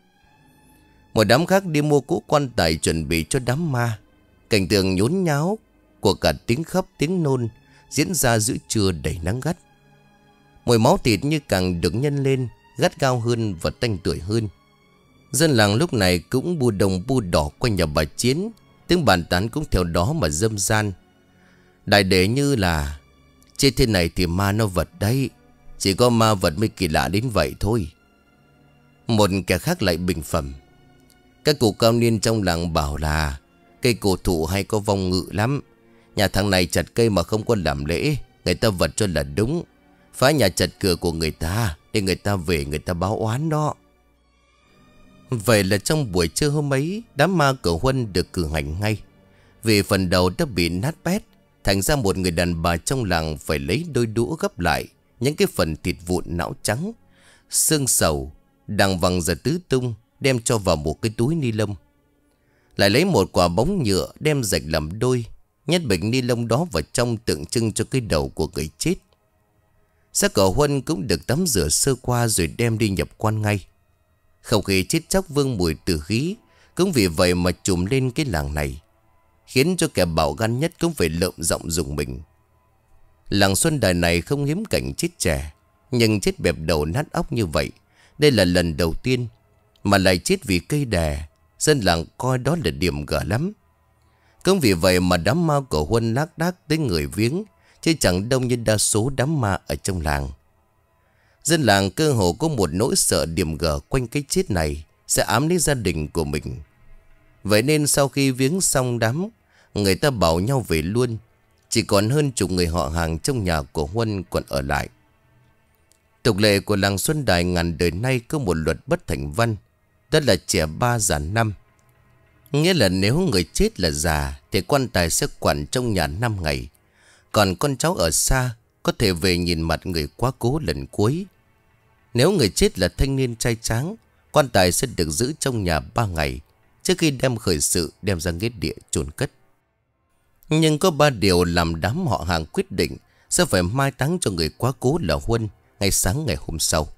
Một đám khác đi mua cỗ quan tài chuẩn bị cho đám ma. Cảnh tượng nhốn nháo của cả tiếng khóc tiếng nôn diễn ra giữa trưa đầy nắng gắt. Mùi máu thịt như càng được nhân lên, gắt gao hơn và tanh tưởi hơn. Dân làng lúc này cũng bu đồng bu đỏ quanh nhà bà Chiến. Tiếng bàn tán cũng theo đó mà râm ran. Đại để như là: trên thế này thì ma nó vật đấy, chỉ có ma vật mới kỳ lạ đến vậy thôi. Một kẻ khác lại bình phẩm: các cụ cao niên trong làng bảo là cây cổ thụ hay có vong ngự lắm. Nhà thằng này chặt cây mà không có làm lễ, người ta vật cho là đúng. Phá nhà chặt cửa của người ta để người ta về người ta báo oán đó. Vậy là trong buổi trưa hôm ấy, đám ma cửa Huân được cử hành ngay. Vì phần đầu đã bị nát bét, thành ra một người đàn bà trong làng phải lấy đôi đũa gấp lại những cái phần thịt vụn não trắng, xương sầu, đằng vằng ra tứ tung, đem cho vào một cái túi ni lông. Lại lấy một quả bóng nhựa đem rạch làm đôi, nhét bịch ni lông đó vào trong tượng trưng cho cái đầu của người chết. Xác của Huân cũng được tắm rửa sơ qua rồi đem đi nhập quan ngay. Không khí chết chóc vương mùi tử khí cũng vì vậy mà trùm lên cái làng này, khiến cho kẻ bạo gan nhất cũng phải lợm giọng dùng mình. Làng Xuân đời này không hiếm cảnh chết trẻ, nhưng chết bẹp đầu nát óc như vậy đây là lần đầu tiên. Mà lại chết vì cây đè, dân làng coi đó là điểm gở lắm. Cũng vì vậy mà đám ma của Huân lác đác tới người viếng, chứ chẳng đông như đa số đám ma ở trong làng. Dân làng cơ hồ có một nỗi sợ điểm gở quanh cái chết này sẽ ám lấy gia đình của mình. Vậy nên sau khi viếng xong đám, người ta bảo nhau về luôn. Chỉ còn hơn chục người họ hàng trong nhà của Huân còn ở lại. Tục lệ của làng Xuân Đài ngàn đời nay có một luật bất thành văn, đó là trẻ ba già năm. Nghĩa là nếu người chết là già thì quan tài sẽ quản trong nhà năm ngày. Còn con cháu ở xa có thể về nhìn mặt người quá cố lần cuối. Nếu người chết là thanh niên trai tráng, quan tài sẽ được giữ trong nhà ba ngày trước khi đem khởi sự đem ra nghĩa địa chôn cất. Nhưng có ba điều làm đám họ hàng quyết định sẽ phải mai táng cho người quá cố là Huân ngay sáng ngày hôm sau.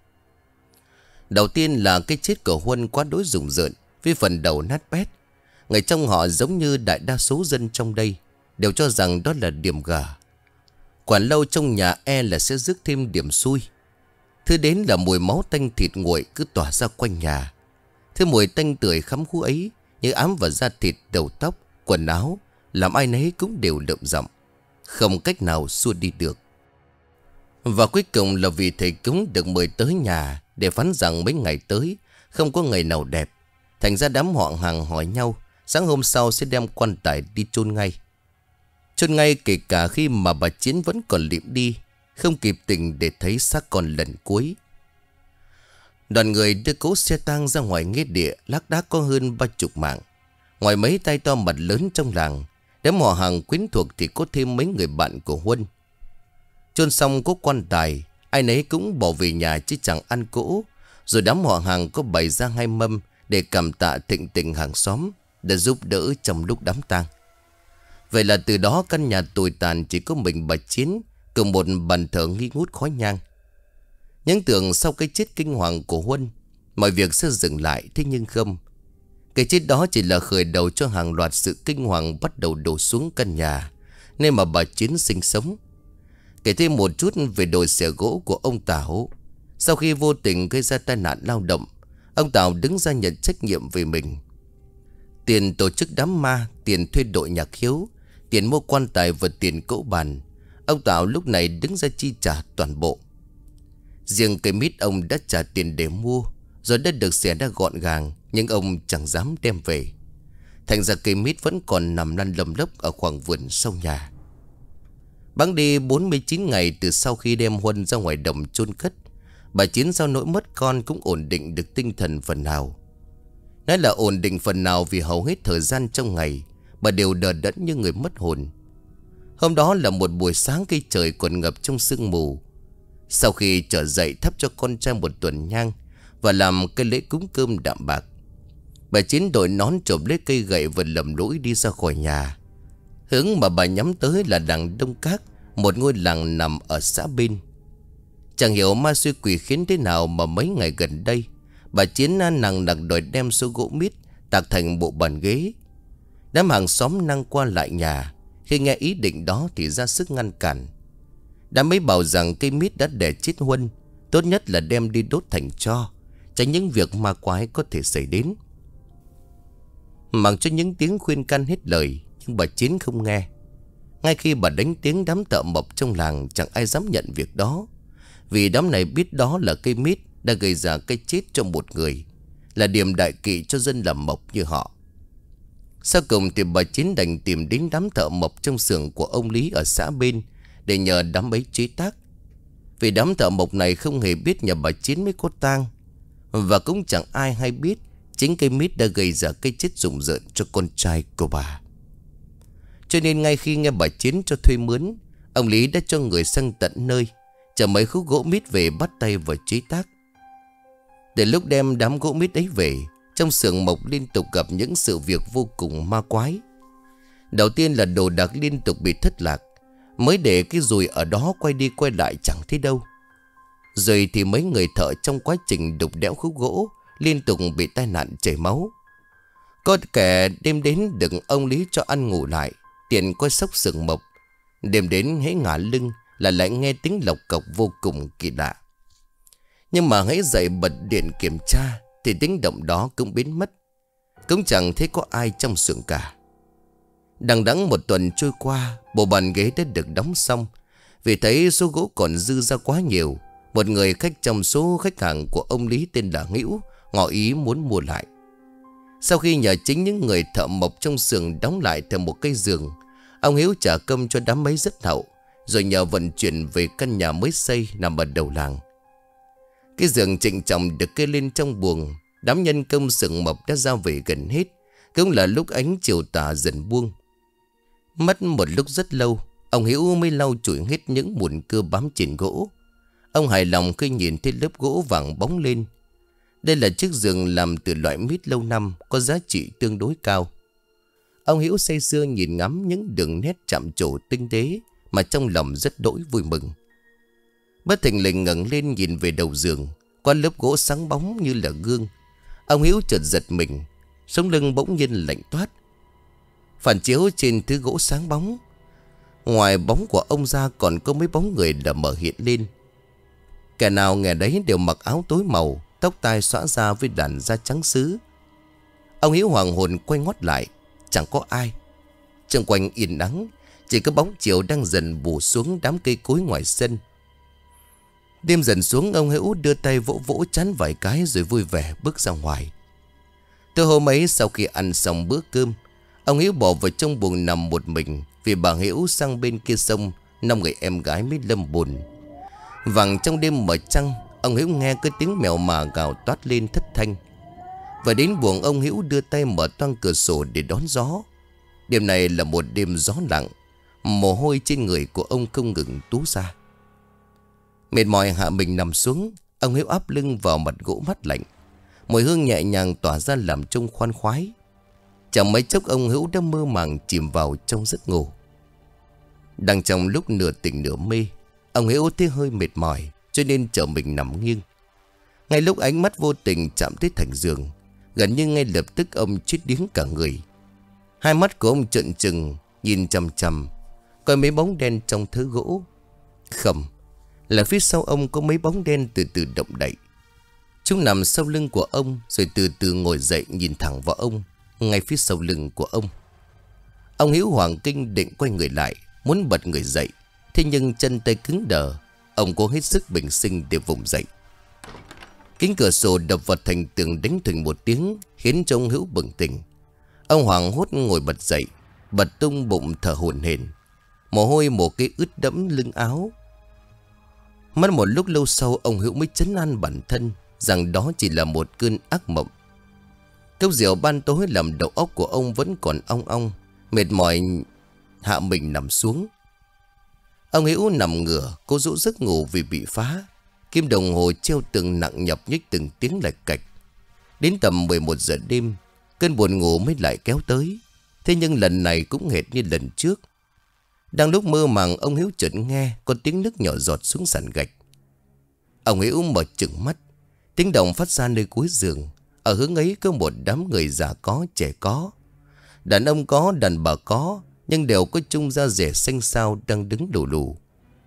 Đầu tiên là cái chết của Huân quá đối rùng rợn, với phần đầu nát bét. Người trong họ giống như đại đa số dân trong đây đều cho rằng đó là điểm gở. Quản lâu trong nhà e là sẽ rước thêm điểm xui. Thứ đến là mùi máu tanh thịt nguội cứ tỏa ra quanh nhà. Thứ mùi tanh tưởi khắm khú ấy như ám vào da thịt, đầu tóc, quần áo, làm ai nấy cũng đều đậm giọng, không cách nào xua đi được. Và cuối cùng là vì thầy cúng được mời tới nhà để phán rằng mấy ngày tới không có ngày nào đẹp. Thành ra đám họ hàng hỏi nhau sáng hôm sau sẽ đem quan tài đi chôn ngay. Chôn ngay kể cả khi mà bà Chiến vẫn còn liệm đi, không kịp tình để thấy xác con lần cuối. Đoàn người đưa cỗ xe tang ra ngoài nghĩa địa lác đác có hơn ba chục mạng. Ngoài mấy tay to mặt lớn trong làng, đám họ hàng quyến thuộc thì có thêm mấy người bạn của Huân. Chôn xong có quan tài, ai nấy cũng bỏ về nhà chứ chẳng ăn cỗ. Rồi đám họ hàng có bày ra hai mâm để cảm tạ thịnh tình hàng xóm đã giúp đỡ trong lúc đám tang. Vậy là từ đó căn nhà tồi tàn chỉ có mình bà Chiến cùng một bàn thờ nghi ngút khói nhang. Những tưởng sau cái chết kinh hoàng của Huân mọi việc sẽ dừng lại, thế nhưng không. Cái chết đó chỉ là khởi đầu cho hàng loạt sự kinh hoàng bắt đầu đổ xuống căn nhà nên mà bà Chiến sinh sống. Kể thêm một chút về đồi xẻ gỗ của ông Tảo. Sau khi vô tình gây ra tai nạn lao động, ông Tảo đứng ra nhận trách nhiệm về mình. Tiền tổ chức đám ma, tiền thuê đội nhạc khiếu, tiền mua quan tài và tiền cỗ bàn, ông Tảo lúc này đứng ra chi trả toàn bộ. Riêng cây mít ông đã trả tiền để mua, rồi đã được xẻ ra gọn gàng, nhưng ông chẳng dám đem về. Thành ra cây mít vẫn còn nằm lăn lầm lốc ở khoảng vườn sau nhà. Bẵng đi bốn mươi chín ngày từ sau khi đem Huân ra ngoài đồng chôn cất, bà Chiến sau nỗi mất con cũng ổn định được tinh thần phần nào. Nói là ổn định phần nào vì hầu hết thời gian trong ngày bà đều đờ đẫn như người mất hồn. Hôm đó là một buổi sáng khi trời còn ngập trong sương mù. Sau khi trở dậy thắp cho con trai một tuần nhang và làm cái lễ cúng cơm đạm bạc, bà Chiến đội nón chộp lấy cây gậy và lầm lũi đi ra khỏi nhà. Hướng mà bà nhắm tới là làng Đông Các, một ngôi làng nằm ở xã bên. Chẳng hiểu ma suy quỷ khiến thế nào mà mấy ngày gần đây bà Chiến nặng nặc đòi đem số gỗ mít tạc thành bộ bàn ghế. Đám hàng xóm năng qua lại nhà, khi nghe ý định đó thì ra sức ngăn cản. Đám ấy bảo rằng cây mít đã đẻ chết Huân, tốt nhất là đem đi đốt thành tro, tránh những việc ma quái có thể xảy đến. Mặc cho những tiếng khuyên can hết lời, nhưng bà Chiến không nghe. Ngay khi bà đánh tiếng, đám thợ mộc trong làng chẳng ai dám nhận việc đó, vì đám này biết đó là cây mít đã gây ra cái chết cho một người, là điểm đại kỵ cho dân làm mộc như họ. Sau cùng thì bà Chiến đành tìm đến đám thợ mộc trong xưởng của ông Lý ở xã bên để nhờ đám ấy chế tác. Vì đám thợ mộc này không hề biết nhà bà Chiến mới có tang, và cũng chẳng ai hay biết chính cây mít đã gây ra cái chết rùng rợn cho con trai của bà. Cho nên ngay khi nghe bà Chiến cho thuê mướn, ông Lý đã cho người sang tận nơi chở mấy khúc gỗ mít về bắt tay vào chế tác. Để lúc đem đám gỗ mít ấy về, trong xưởng mộc liên tục gặp những sự việc vô cùng ma quái. Đầu tiên là đồ đạc liên tục bị thất lạc, mới để cái dùi ở đó quay đi quay lại chẳng thấy đâu. Rồi thì mấy người thợ trong quá trình đục đẽo khúc gỗ liên tục bị tai nạn chảy máu. Có kẻ đêm đến đừng ông Lý cho ăn ngủ lại, tiện coi sóc xưởng mộc. Đêm đến hễ ngả lưng là lại nghe tiếng lộc cọc vô cùng kỳ lạ. Nhưng mà hễ dậy bật điện kiểm tra thì tiếng động đó cũng biến mất, cũng chẳng thấy có ai trong xưởng cả. Đằng đẵng một tuần trôi qua, bộ bàn ghế đã được đóng xong. Vì thấy số gỗ còn dư ra quá nhiều, một người khách trong số khách hàng của ông Lý tên là Hữu ngỏ ý muốn mua lại. Sau khi nhờ chính những người thợ mộc trong xưởng đóng lại thêm một cây giường, ông Hiếu trả công cho đám ấy rất hậu, rồi nhờ vận chuyển về căn nhà mới xây nằm ở đầu làng. Cái giường trịnh trọng được kê lên trong buồng. Đám nhân công xưởng mộc đã ra về gần hết, cũng là lúc ánh chiều tà dần buông. Mất một lúc rất lâu, ông Hiếu mới lau chùi hết những mụn cưa bám trên gỗ. Ông hài lòng khi nhìn thấy lớp gỗ vàng bóng lên. Đây là chiếc giường làm từ loại mít lâu năm, có giá trị tương đối cao. Ông Hiếu say sưa nhìn ngắm những đường nét chạm trổ tinh tế, mà trong lòng rất đỗi vui mừng. Bất thình lình ngẩng lên nhìn về đầu giường, qua lớp gỗ sáng bóng như là gương. Ông Hiếu chợt giật mình, sống lưng bỗng nhiên lạnh toát. Phản chiếu trên thứ gỗ sáng bóng, ngoài bóng của ông ra còn có mấy bóng người đã mở hiện lên. Kẻ nào nghe đấy đều mặc áo tối màu, tóc tai xõa ra với làn da trắng sứ. Ông Hiếu hoàng hồn quay ngoắt lại, chẳng có ai. Xung quanh yên ắng, chỉ có bóng chiều đang dần bù xuống đám cây cối ngoài sân. Đêm dần xuống, ông Hiếu đưa tay vỗ vỗ trán vài cái rồi vui vẻ bước ra ngoài. Từ hôm ấy, sau khi ăn xong bữa cơm, ông Hiếu bỏ vào trong buồng nằm một mình, vì bà Hiếu sang bên kia sông năm người em gái mới lâm bồn. Vàng trong đêm mở trăng, ông Hiếu nghe cái tiếng mèo mà gào toát lên thất thanh. Và đến buồng, ông Hiếu đưa tay mở toang cửa sổ để đón gió. Đêm này là một đêm gió lặng, mồ hôi trên người của ông không ngừng túa ra. Mệt mỏi hạ mình nằm xuống, ông Hiếu áp lưng vào mặt gỗ mát lạnh. Mùi hương nhẹ nhàng tỏa ra làm trông khoan khoái. Chẳng mấy chốc ông Hiếu đã mơ màng chìm vào trong giấc ngủ. Đang trong lúc nửa tỉnh nửa mê, ông Hiếu thấy hơi mệt mỏi, cho nên trở mình nằm nghiêng. Ngay lúc ánh mắt vô tình chạm tới thành giường, gần như ngay lập tức ông chết điếng cả người. Hai mắt của ông trợn trừng, nhìn chằm chằm, coi mấy bóng đen trong thớ gỗ. Không, là phía sau ông có mấy bóng đen từ từ động đậy. Chúng nằm sau lưng của ông, rồi từ từ ngồi dậy nhìn thẳng vào ông, ngay phía sau lưng của ông. Ông Hiếu hoảng kinh định quay người lại, muốn bật người dậy. Thế nhưng chân tay cứng đờ, ông cố hết sức bình sinh để vùng dậy. Kính cửa sổ đập vào thành tường đánh thình một tiếng, khiến cho ông Hiếu bừng tỉnh. Ông hoảng hốt ngồi bật dậy, bật tung bụng thở hổn hển, mồ hôi một cái ướt đẫm lưng áo. Mất một lúc lâu sau, ông Hiếu mới trấn an bản thân rằng đó chỉ là một cơn ác mộng. Cốc rượu ban tối làm đầu óc của ông vẫn còn ong ong, mệt mỏi hạ mình nằm xuống. Ông Hiếu nằm ngửa, cố dỗ giấc ngủ vì bị phá. Kim đồng hồ treo tường nặng nhọc nhích từng tiếng lạch cạch. Đến tầm mười một giờ đêm, cơn buồn ngủ mới lại kéo tới. Thế nhưng lần này cũng hệt như lần trước. Đang lúc mơ màng, ông Hiếu chợt nghe có tiếng nước nhỏ giọt xuống sàn gạch. Ông Hiếu mở trừng mắt. Tiếng động phát ra nơi cuối giường. Ở hướng ấy có một đám người già có trẻ có, đàn ông có đàn bà có, nhưng đều có chung da rẻ xanh xao đang đứng lù lù.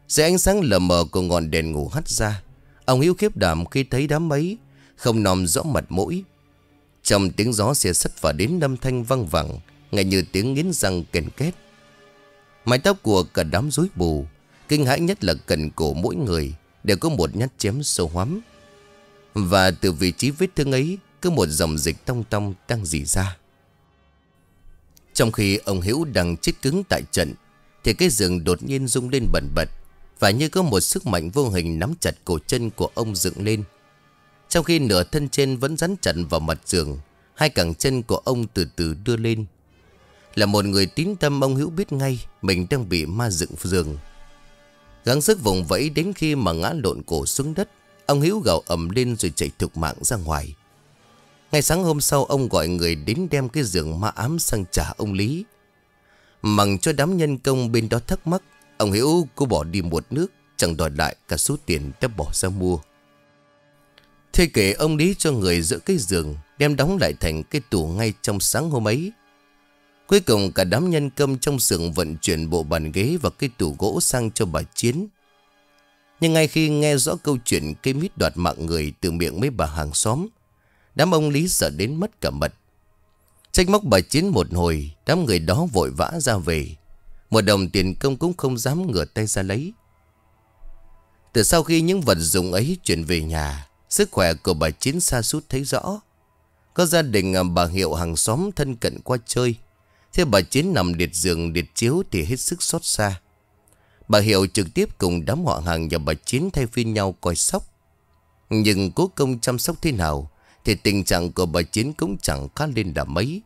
Dưới ánh sáng lờ mờ của ngọn đèn ngủ hắt ra, ông Hiếu khiếp đảm khi thấy đám ấy không nom rõ mặt mũi. Trong tiếng gió xe sắt và đến âm thanh văng vẳng, nghe như tiếng nghiến răng kèn két. Mái tóc của cả đám rối bù. Kinh hãi nhất là cần cổ mỗi người đều có một nhát chém sâu hoắm. Và từ vị trí vết thương ấy có một dòng dịch tông tông đang rỉ ra. Trong khi ông Hiếu đang chết cứng tại trận, thì cái giường đột nhiên rung lên bần bật, và như có một sức mạnh vô hình nắm chặt cổ chân của ông dựng lên. Trong khi nửa thân trên vẫn dán chặt vào mặt giường, hai cẳng chân của ông từ từ đưa lên. Là một người tín tâm, ông Hiếu biết ngay mình đang bị ma dựng giường. Gắng sức vùng vẫy đến khi mà ngã lộn cổ xuống đất, ông Hiếu gào ầm lên rồi chạy thục mạng ra ngoài. Ngày sáng hôm sau, ông gọi người đến đem cái giường ma ám sang trả ông Lý. Mặc cho đám nhân công bên đó thắc mắc, ông Hiếu cô bỏ đi một nước, chẳng đòi lại cả số tiền đã bỏ ra mua. Thế kể ông Lý cho người giữ cái giường, đem đóng lại thành cái tủ ngay trong sáng hôm ấy. Cuối cùng cả đám nhân công trong xưởng vận chuyển bộ bàn ghế và cái tủ gỗ sang cho bà Chiến. Nhưng ngay khi nghe rõ câu chuyện cây mít đoạt mạng người từ miệng mấy bà hàng xóm, đám ông Lý sợ đến mất cả mật. Trách móc bà Chiến một hồi, đám người đó vội vã ra về. Một đồng tiền công cũng không dám ngửa tay ra lấy. Từ sau khi những vật dụng ấy chuyển về nhà, sức khỏe của bà Chiến sa sút thấy rõ. Có gia đình bà Hiệu hàng xóm thân cận qua chơi, thế bà Chiến nằm liệt giường liệt chiếu thì hết sức xót xa. Bà Hiệu trực tiếp cùng đám họ hàng nhà bà Chiến thay phiên nhau coi sóc. Nhưng cố công chăm sóc thế nào thì tình trạng của bà Chiến cũng chẳng khá lên là mấy.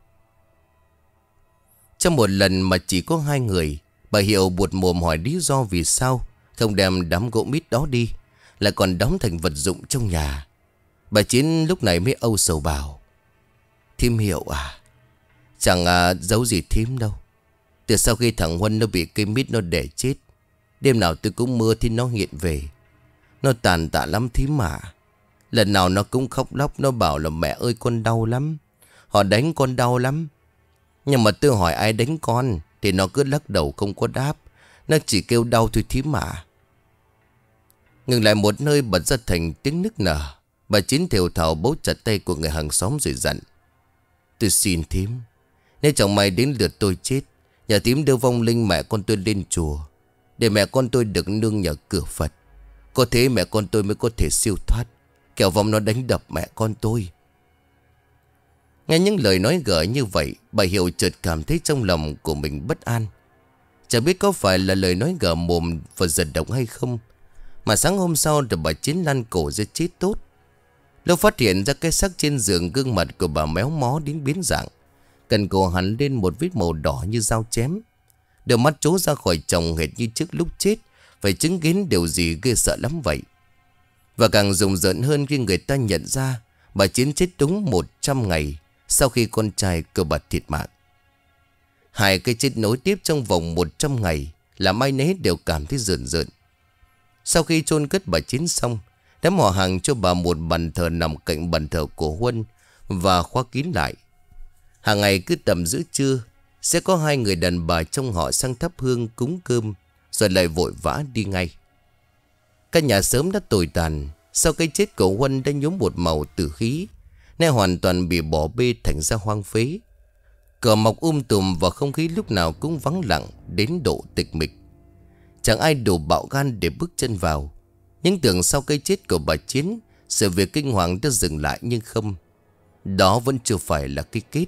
Trong một lần mà chỉ có hai người, bà Hiệu buột mồm hỏi lý do vì sao không đem đám gỗ mít đó đi, lại còn đóng thành vật dụng trong nhà. Bà Chiến lúc này mới âu sầu bảo: "Thím Hiệu à, chẳng à, giấu gì thím đâu. Từ sau khi thằng Huân nó bị cây mít nó đẻ chết, đêm nào tôi cũng mơ thì nó hiện về. Nó tàn tạ lắm thím mà. Lần nào nó cũng khóc lóc, nó bảo là mẹ ơi con đau lắm, họ đánh con đau lắm. Nhưng mà tôi hỏi ai đánh con thì nó cứ lắc đầu không có đáp. Nó chỉ kêu đau thôi thím mà." Ngừng lại một nơi bật ra thành tiếng nức nở. Bà Chiến thều thào bấu chặt tay của người hàng xóm rồi dặn: "Tôi xin thím, nếu chẳng may đến lượt tôi chết, nhà thím đưa vong linh mẹ con tôi lên chùa, để mẹ con tôi được nương nhờ cửa Phật. Có thế mẹ con tôi mới có thể siêu thoát, kẻo vong nó đánh đập mẹ con tôi." Nghe những lời nói gở như vậy, bà Hiệu chợt cảm thấy trong lòng của mình bất an. Chẳng biết có phải là lời nói gở mồm và giật động hay không, mà sáng hôm sau rồi bà Chiến lăn cổ ra chết tốt. Lúc phát hiện ra cái xác trên giường, gương mặt của bà méo mó đến biến dạng, cần cổ hẳn lên một vết màu đỏ như dao chém. Đôi mắt trố ra khỏi chồng hệt như trước lúc chết, phải chứng kiến điều gì ghê sợ lắm vậy. Và càng rùng rợn hơn khi người ta nhận ra bà Chiến chết đúng một trăm ngày sau khi con trai của bà thiệt mạng. Hai cái chết nối tiếp trong vòng một trăm ngày làm ai nấy đều cảm thấy rợn rợn. Sau khi chôn cất bà Chiến xong, đám họ hàng cho bà một bàn thờ nằm cạnh bàn thờ của Huân và khóa kín lại. Hàng ngày cứ tầm giữa trưa sẽ có hai người đàn bà trong họ sang thắp hương cúng cơm, rồi lại vội vã đi ngay. Căn nhà sớm đã tồi tàn. Sau cái chết của Huân đã nhuốm một màu tử khí, nên hoàn toàn bị bỏ bê thành ra hoang phế. Cỏ mọc um tùm và không khí lúc nào cũng vắng lặng đến độ tịch mịch. Chẳng ai đủ bạo gan để bước chân vào. Nhưng tưởng sau cái chết của bà Chiến, sự việc kinh hoàng đã dừng lại, nhưng không. Đó vẫn chưa phải là cái kết.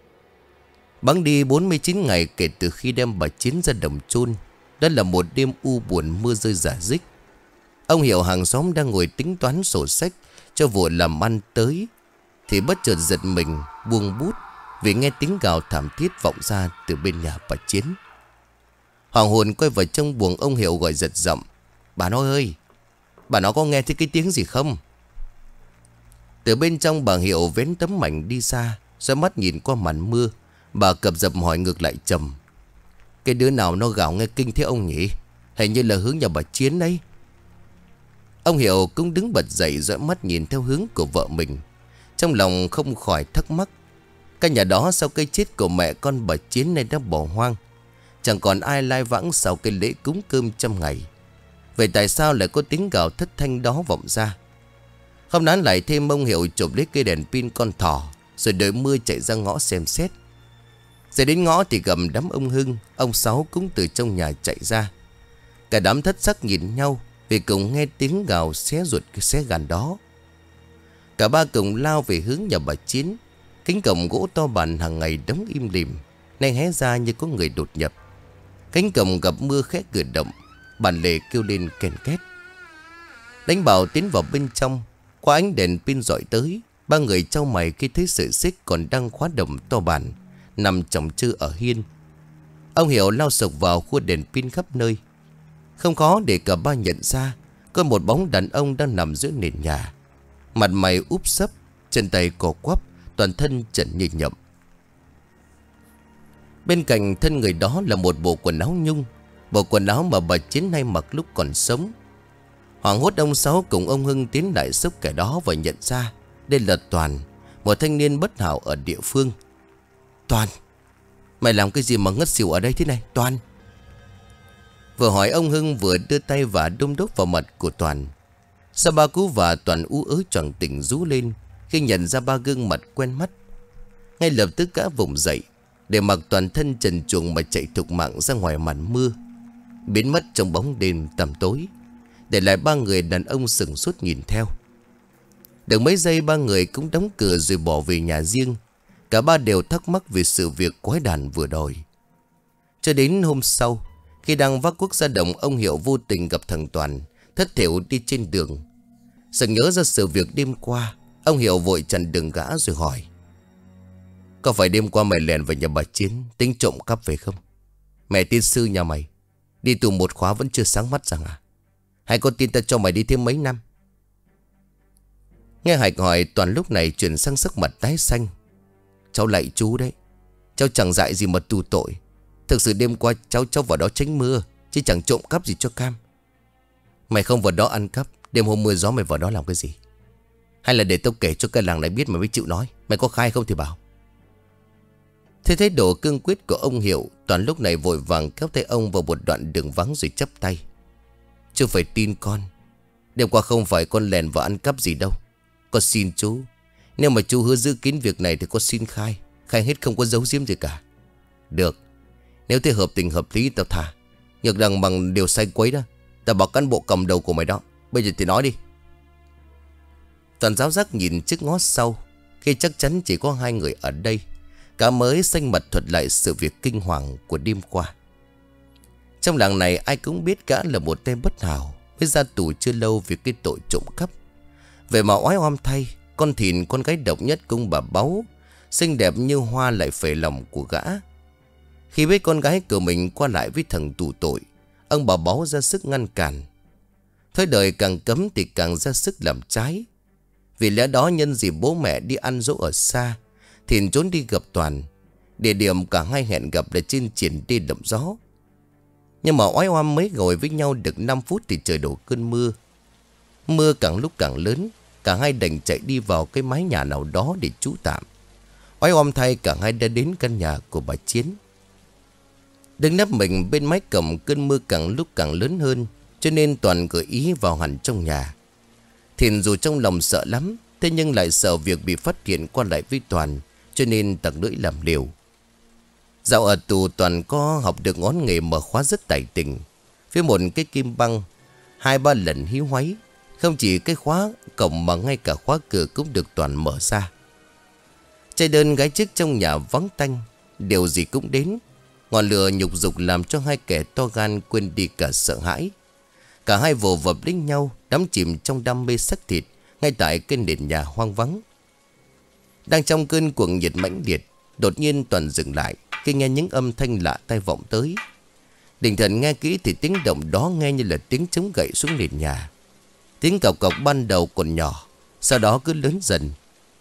Bẵng đi bốn mươi chín ngày kể từ khi đem bà Chiến ra đồng chôn, đó là một đêm u buồn mưa rơi rả rích. Ông Hiệu hàng xóm đang ngồi tính toán sổ sách cho vụ làm ăn tới, thì bất chợt giật mình buông bút vì nghe tiếng gào thảm thiết vọng ra từ bên nhà bà Chiến. Hoàng hồn quay vào trong buồng, ông Hiệu gọi giật giọng: "Bà nói ơi, bà nó có nghe thấy cái tiếng gì không?" Từ bên trong, bà Hiệu vén tấm mảnh đi xa, xoay mắt nhìn qua màn mưa. Bà cập dập hỏi ngược lại trầm: "Cái đứa nào nó gào nghe kinh thế ông nhỉ? Hình như là hướng nhà bà Chiến đấy." Ông Hiệu cũng đứng bật dậy, dõi mắt nhìn theo hướng của vợ mình. Trong lòng không khỏi thắc mắc, căn nhà đó sau cái chết của mẹ con bà Chiến này đã bỏ hoang, chẳng còn ai lai vãng sau cái lễ cúng cơm trăm ngày. Vậy tại sao lại có tiếng gào thất thanh đó vọng ra? Không nán lại thêm, ông Hiệu chụp lấy cây đèn pin con thỏ, rồi đợi mưa chạy ra ngõ xem xét. Rồi đến ngõ thì gặp đám ông Hưng, ông Sáu cũng từ trong nhà chạy ra. Cả đám thất sắc nhìn nhau vì cùng nghe tiếng gào xé ruột xé gan đó. Cả ba cùng lao về hướng nhà bà Chiến. Cánh cổng gỗ to bản hàng ngày đóng im lìm, nay hé ra như có người đột nhập. Cánh cổng gặp mưa khẽ cử động, bản lề kêu lên kèn két. Đánh Bảo tiến vào bên trong. Qua ánh đèn pin rọi tới, ba người trao mày khi thấy sợi xích còn đang khóa động to bản nằm chồng chư ở hiên. Ông Hiệu lao sộc vào khua đèn pin khắp nơi. Không khó để cả ba nhận ra có một bóng đàn ông đang nằm giữa nền nhà, mặt mày úp sấp, chân tay cò quắp, toàn thân trần như nhộng. Bên cạnh thân người đó là một bộ quần áo nhung, bộ quần áo mà bà Chiến hay mặc lúc còn sống. Hoảng hốt, ông Sáu cùng ông Hưng tiến lại xốc kẻ đó và nhận ra đây là Toàn, một thanh niên bất hảo ở địa phương. Toàn, mày làm cái gì mà ngất xỉu ở đây thế này, Toàn? Vừa hỏi, ông Hưng vừa đưa tay và đôm đốt vào mặt của Toàn. Sau ba cú và Toàn ú ớ choàng tỉnh rú lên khi nhận ra ba gương mặt quen mắt. Ngay lập tức gã vùng dậy, để mặc toàn thân trần truồng mà chạy thục mạng ra ngoài màn mưa, biến mất trong bóng đêm tăm tối, để lại ba người đàn ông sững sốt nhìn theo. Được mấy giây, ba người cũng đóng cửa rồi bỏ về nhà riêng. Cả ba đều thắc mắc về sự việc quái đản vừa rồi. Cho đến hôm sau, khi đang vác cuốc ra đồng, ông Hiệu vô tình gặp thằng Toàn thất thểu đi trên đường. Sực nhớ ra sự việc đêm qua, ông Hiệu vội chặn đường gã rồi hỏi: có phải đêm qua mày lèn vào nhà bà Chiến tính trộm cắp về không? Mẹ tiên sư nhà mày đi tù một khóa vẫn chưa sáng mắt rằng à? Hay con tin ta cho mày đi thêm mấy năm? Nghe Hạch hỏi, Toàn lúc này chuyển sang sắc mặt tái xanh. Cháu lạy chú đấy, cháu chẳng dại gì mà tù tội. Thực sự đêm qua cháu cháu vào đó tránh mưa, chứ chẳng trộm cắp gì cho cam. Mày không vào đó ăn cắp, đêm hôm mưa gió mày vào đó làm cái gì? Hay là để tao kể cho cả làng này biết mày mới chịu nói? Mày có khai không thì bảo. Thế thái độ cương quyết của ông Hiệu, Toàn lúc này vội vàng kéo tay ông vào một đoạn đường vắng rồi chắp tay. Chú phải tin con, đêm qua không phải con lèn vào ăn cắp gì đâu. Con xin chú, nếu mà chú hứa giữ kín việc này thì con xin khai. Khai hết, không có giấu giếm gì cả. Được, nếu thế hợp tình hợp lý tao thả. Nhược rằng bằng điều sai quấy đó, tao bảo cán bộ cầm đầu của mày đó. Bây giờ thì nói đi. Toàn giáo giác nhìn trước ngó sau, khi chắc chắn chỉ có hai người ở đây. Cả mới xanh mặt thuật lại sự việc kinh hoàng của đêm qua. Trong làng này ai cũng biết gã là một tên bất hảo, mới ra tù chưa lâu vì cái tội trộm cắp. Vậy mà oái oăm thay, con Thìn, con gái độc nhất cung bà Báu, xinh đẹp như hoa, lại phẩy lòng của gã. Khi biết con gái của mình qua lại với thằng tù tội, ông bà Báu ra sức ngăn cản. Thời đời càng cấm thì càng ra sức làm trái. Vì lẽ đó, nhân dịp bố mẹ đi ăn dỗ ở xa, Thìn trốn đi gặp Toàn. Địa điểm cả hai hẹn gặp là trên triển đê Động Gió. Nhưng mà oái oăm mới ngồi với nhau được năm phút thì trời đổ cơn mưa. Mưa càng lúc càng lớn, cả hai đành chạy đi vào cái mái nhà nào đó để trú tạm. Oái oăm thay, cả hai đã đến căn nhà của bà Chiến. Đứng nấp mình bên mái cổng, cơn mưa càng lúc càng lớn hơn, cho nên Toàn gợi ý vào hẳn trong nhà. Thìn dù trong lòng sợ lắm, thế nhưng lại sợ việc bị phát hiện qua lại với Toàn, cho nên tặc lưỡi làm liều. Dạo ở tù, Toàn có học được ngón nghề mở khóa rất tài tình. Với một cái kim băng, hai ba lần hí hoáy, không chỉ cái khóa cổng mà ngay cả khóa cửa cũng được Toàn mở ra. Trai đơn gái chiếc trong nhà vắng tanh, điều gì cũng đến. Ngọn lửa nhục dục làm cho hai kẻ to gan quên đi cả sợ hãi. Cả hai vồ vập lấy nhau, đắm chìm trong đam mê xác thịt ngay tại cái nền nhà hoang vắng. Đang trong cơn cuồng nhiệt mãnh liệt, đột nhiên Toàn dừng lại khi nghe những âm thanh lạ tai vọng tới. Định thần nghe kỹ thì tiếng động đó nghe như là tiếng chống gậy xuống nền nhà. Tiếng cọc cọc ban đầu còn nhỏ, sau đó cứ lớn dần.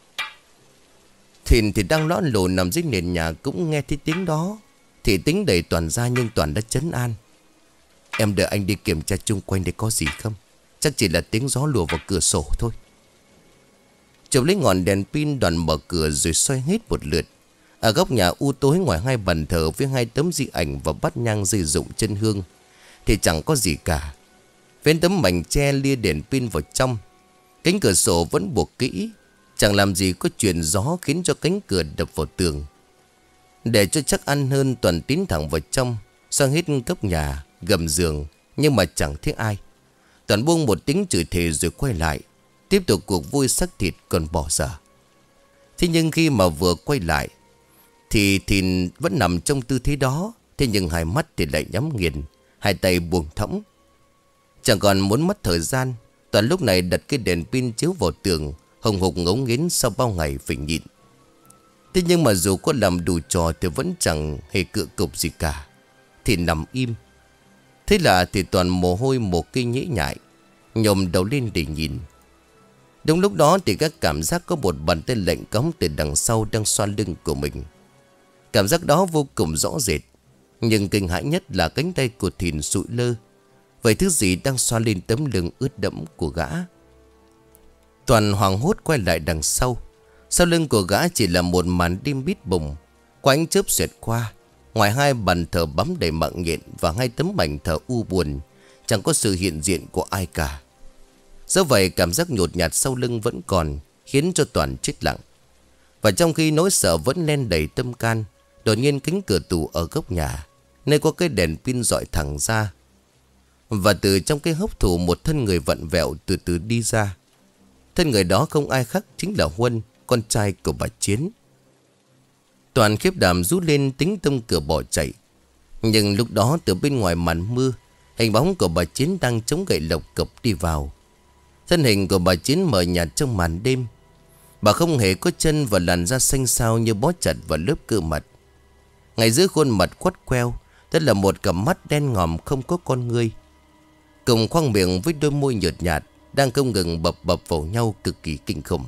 Thìn thì đang lõn lồ nằm dưới nền nhà cũng nghe thấy tiếng đó. Thì tính đẩy Toàn ra, nhưng Toàn đã trấn an. Em đợi anh đi kiểm tra chung quanh để có gì không. Chắc chỉ là tiếng gió lùa vào cửa sổ thôi. Chụp lấy ngọn đèn pin, Đoàn mở cửa rồi xoay hết một lượt. Ở góc nhà u tối, ngoài hai bàn thờ với hai tấm di ảnh và bát nhang dây dụng chân hương, thì chẳng có gì cả. Vén tấm mảnh che lia đèn pin vào trong. Cánh cửa sổ vẫn buộc kỹ, chẳng làm gì có chuyện gió khiến cho cánh cửa đập vào tường. Để cho chắc ăn hơn, Toàn tiến thẳng vào trong, sang hết góc nhà, gầm giường, nhưng mà chẳng thấy ai. Toàn buông một tiếng chửi thề rồi quay lại, tiếp tục cuộc vui xác thịt còn bỏ dở. Thế nhưng khi mà vừa quay lại thì Thìn vẫn nằm trong tư thế đó. Thế nhưng hai mắt thì lại nhắm nghiền, hai tay buông thõng. Chẳng còn muốn mất thời gian, Toàn lúc này đặt cái đèn pin chiếu vào tường, hồng hộc ngấu nghiến sau bao ngày phải nhịn. Thế nhưng mà dù có làm đủ trò thì vẫn chẳng hề cựa cục gì cả. Thì nằm im. Thế là thì Toàn mồ hôi một cây nhễ nhại, nhồm đầu lên để nhìn. Đúng lúc đó thì các cảm giác có một bàn tay lạnh cống từ đằng sau đang xoa lưng của mình. Cảm giác đó vô cùng rõ rệt. Nhưng kinh hãi nhất là cánh tay của Thìn sụi lơ. Vậy thứ gì đang xoa lên tấm lưng ướt đẫm của gã? Toàn hoảng hốt quay lại đằng sau. Sau lưng của gã chỉ là một màn đêm bít bùng. Qua ánh chớp xẹt qua, ngoài hai bàn thờ bắm đầy mạng nhện và hai tấm mảnh thờ u buồn, chẳng có sự hiện diện của ai cả. Do vậy cảm giác nhột nhạt sau lưng vẫn còn, khiến cho Toàn chết lặng. Và trong khi nỗi sợ vẫn len đầy tâm can, đột nhiên cánh cửa tủ ở góc nhà, nơi có cái đèn pin dọi thẳng ra, và từ trong cái hốc tủ một thân người vặn vẹo từ từ đi ra. Thân người đó không ai khác chính là Huân, con trai của bà Chiến. Toàn khiếp đảm rút lên tính tông cửa bỏ chạy. Nhưng lúc đó từ bên ngoài màn mưa, hình bóng của bà Chiến đang chống gậy lộc cộc đi vào. Thân hình của bà Chiến mờ nhạt trong màn đêm. Bà không hề có chân và làn da xanh xao như bó chặt vào lớp cơ mặt. Ngay giữa khuôn mặt quắt queo, đó là một cặp mắt đen ngòm không có con ngươi, cùng khoang miệng với đôi môi nhợt nhạt đang không ngừng bập bập vào nhau cực kỳ kinh khủng.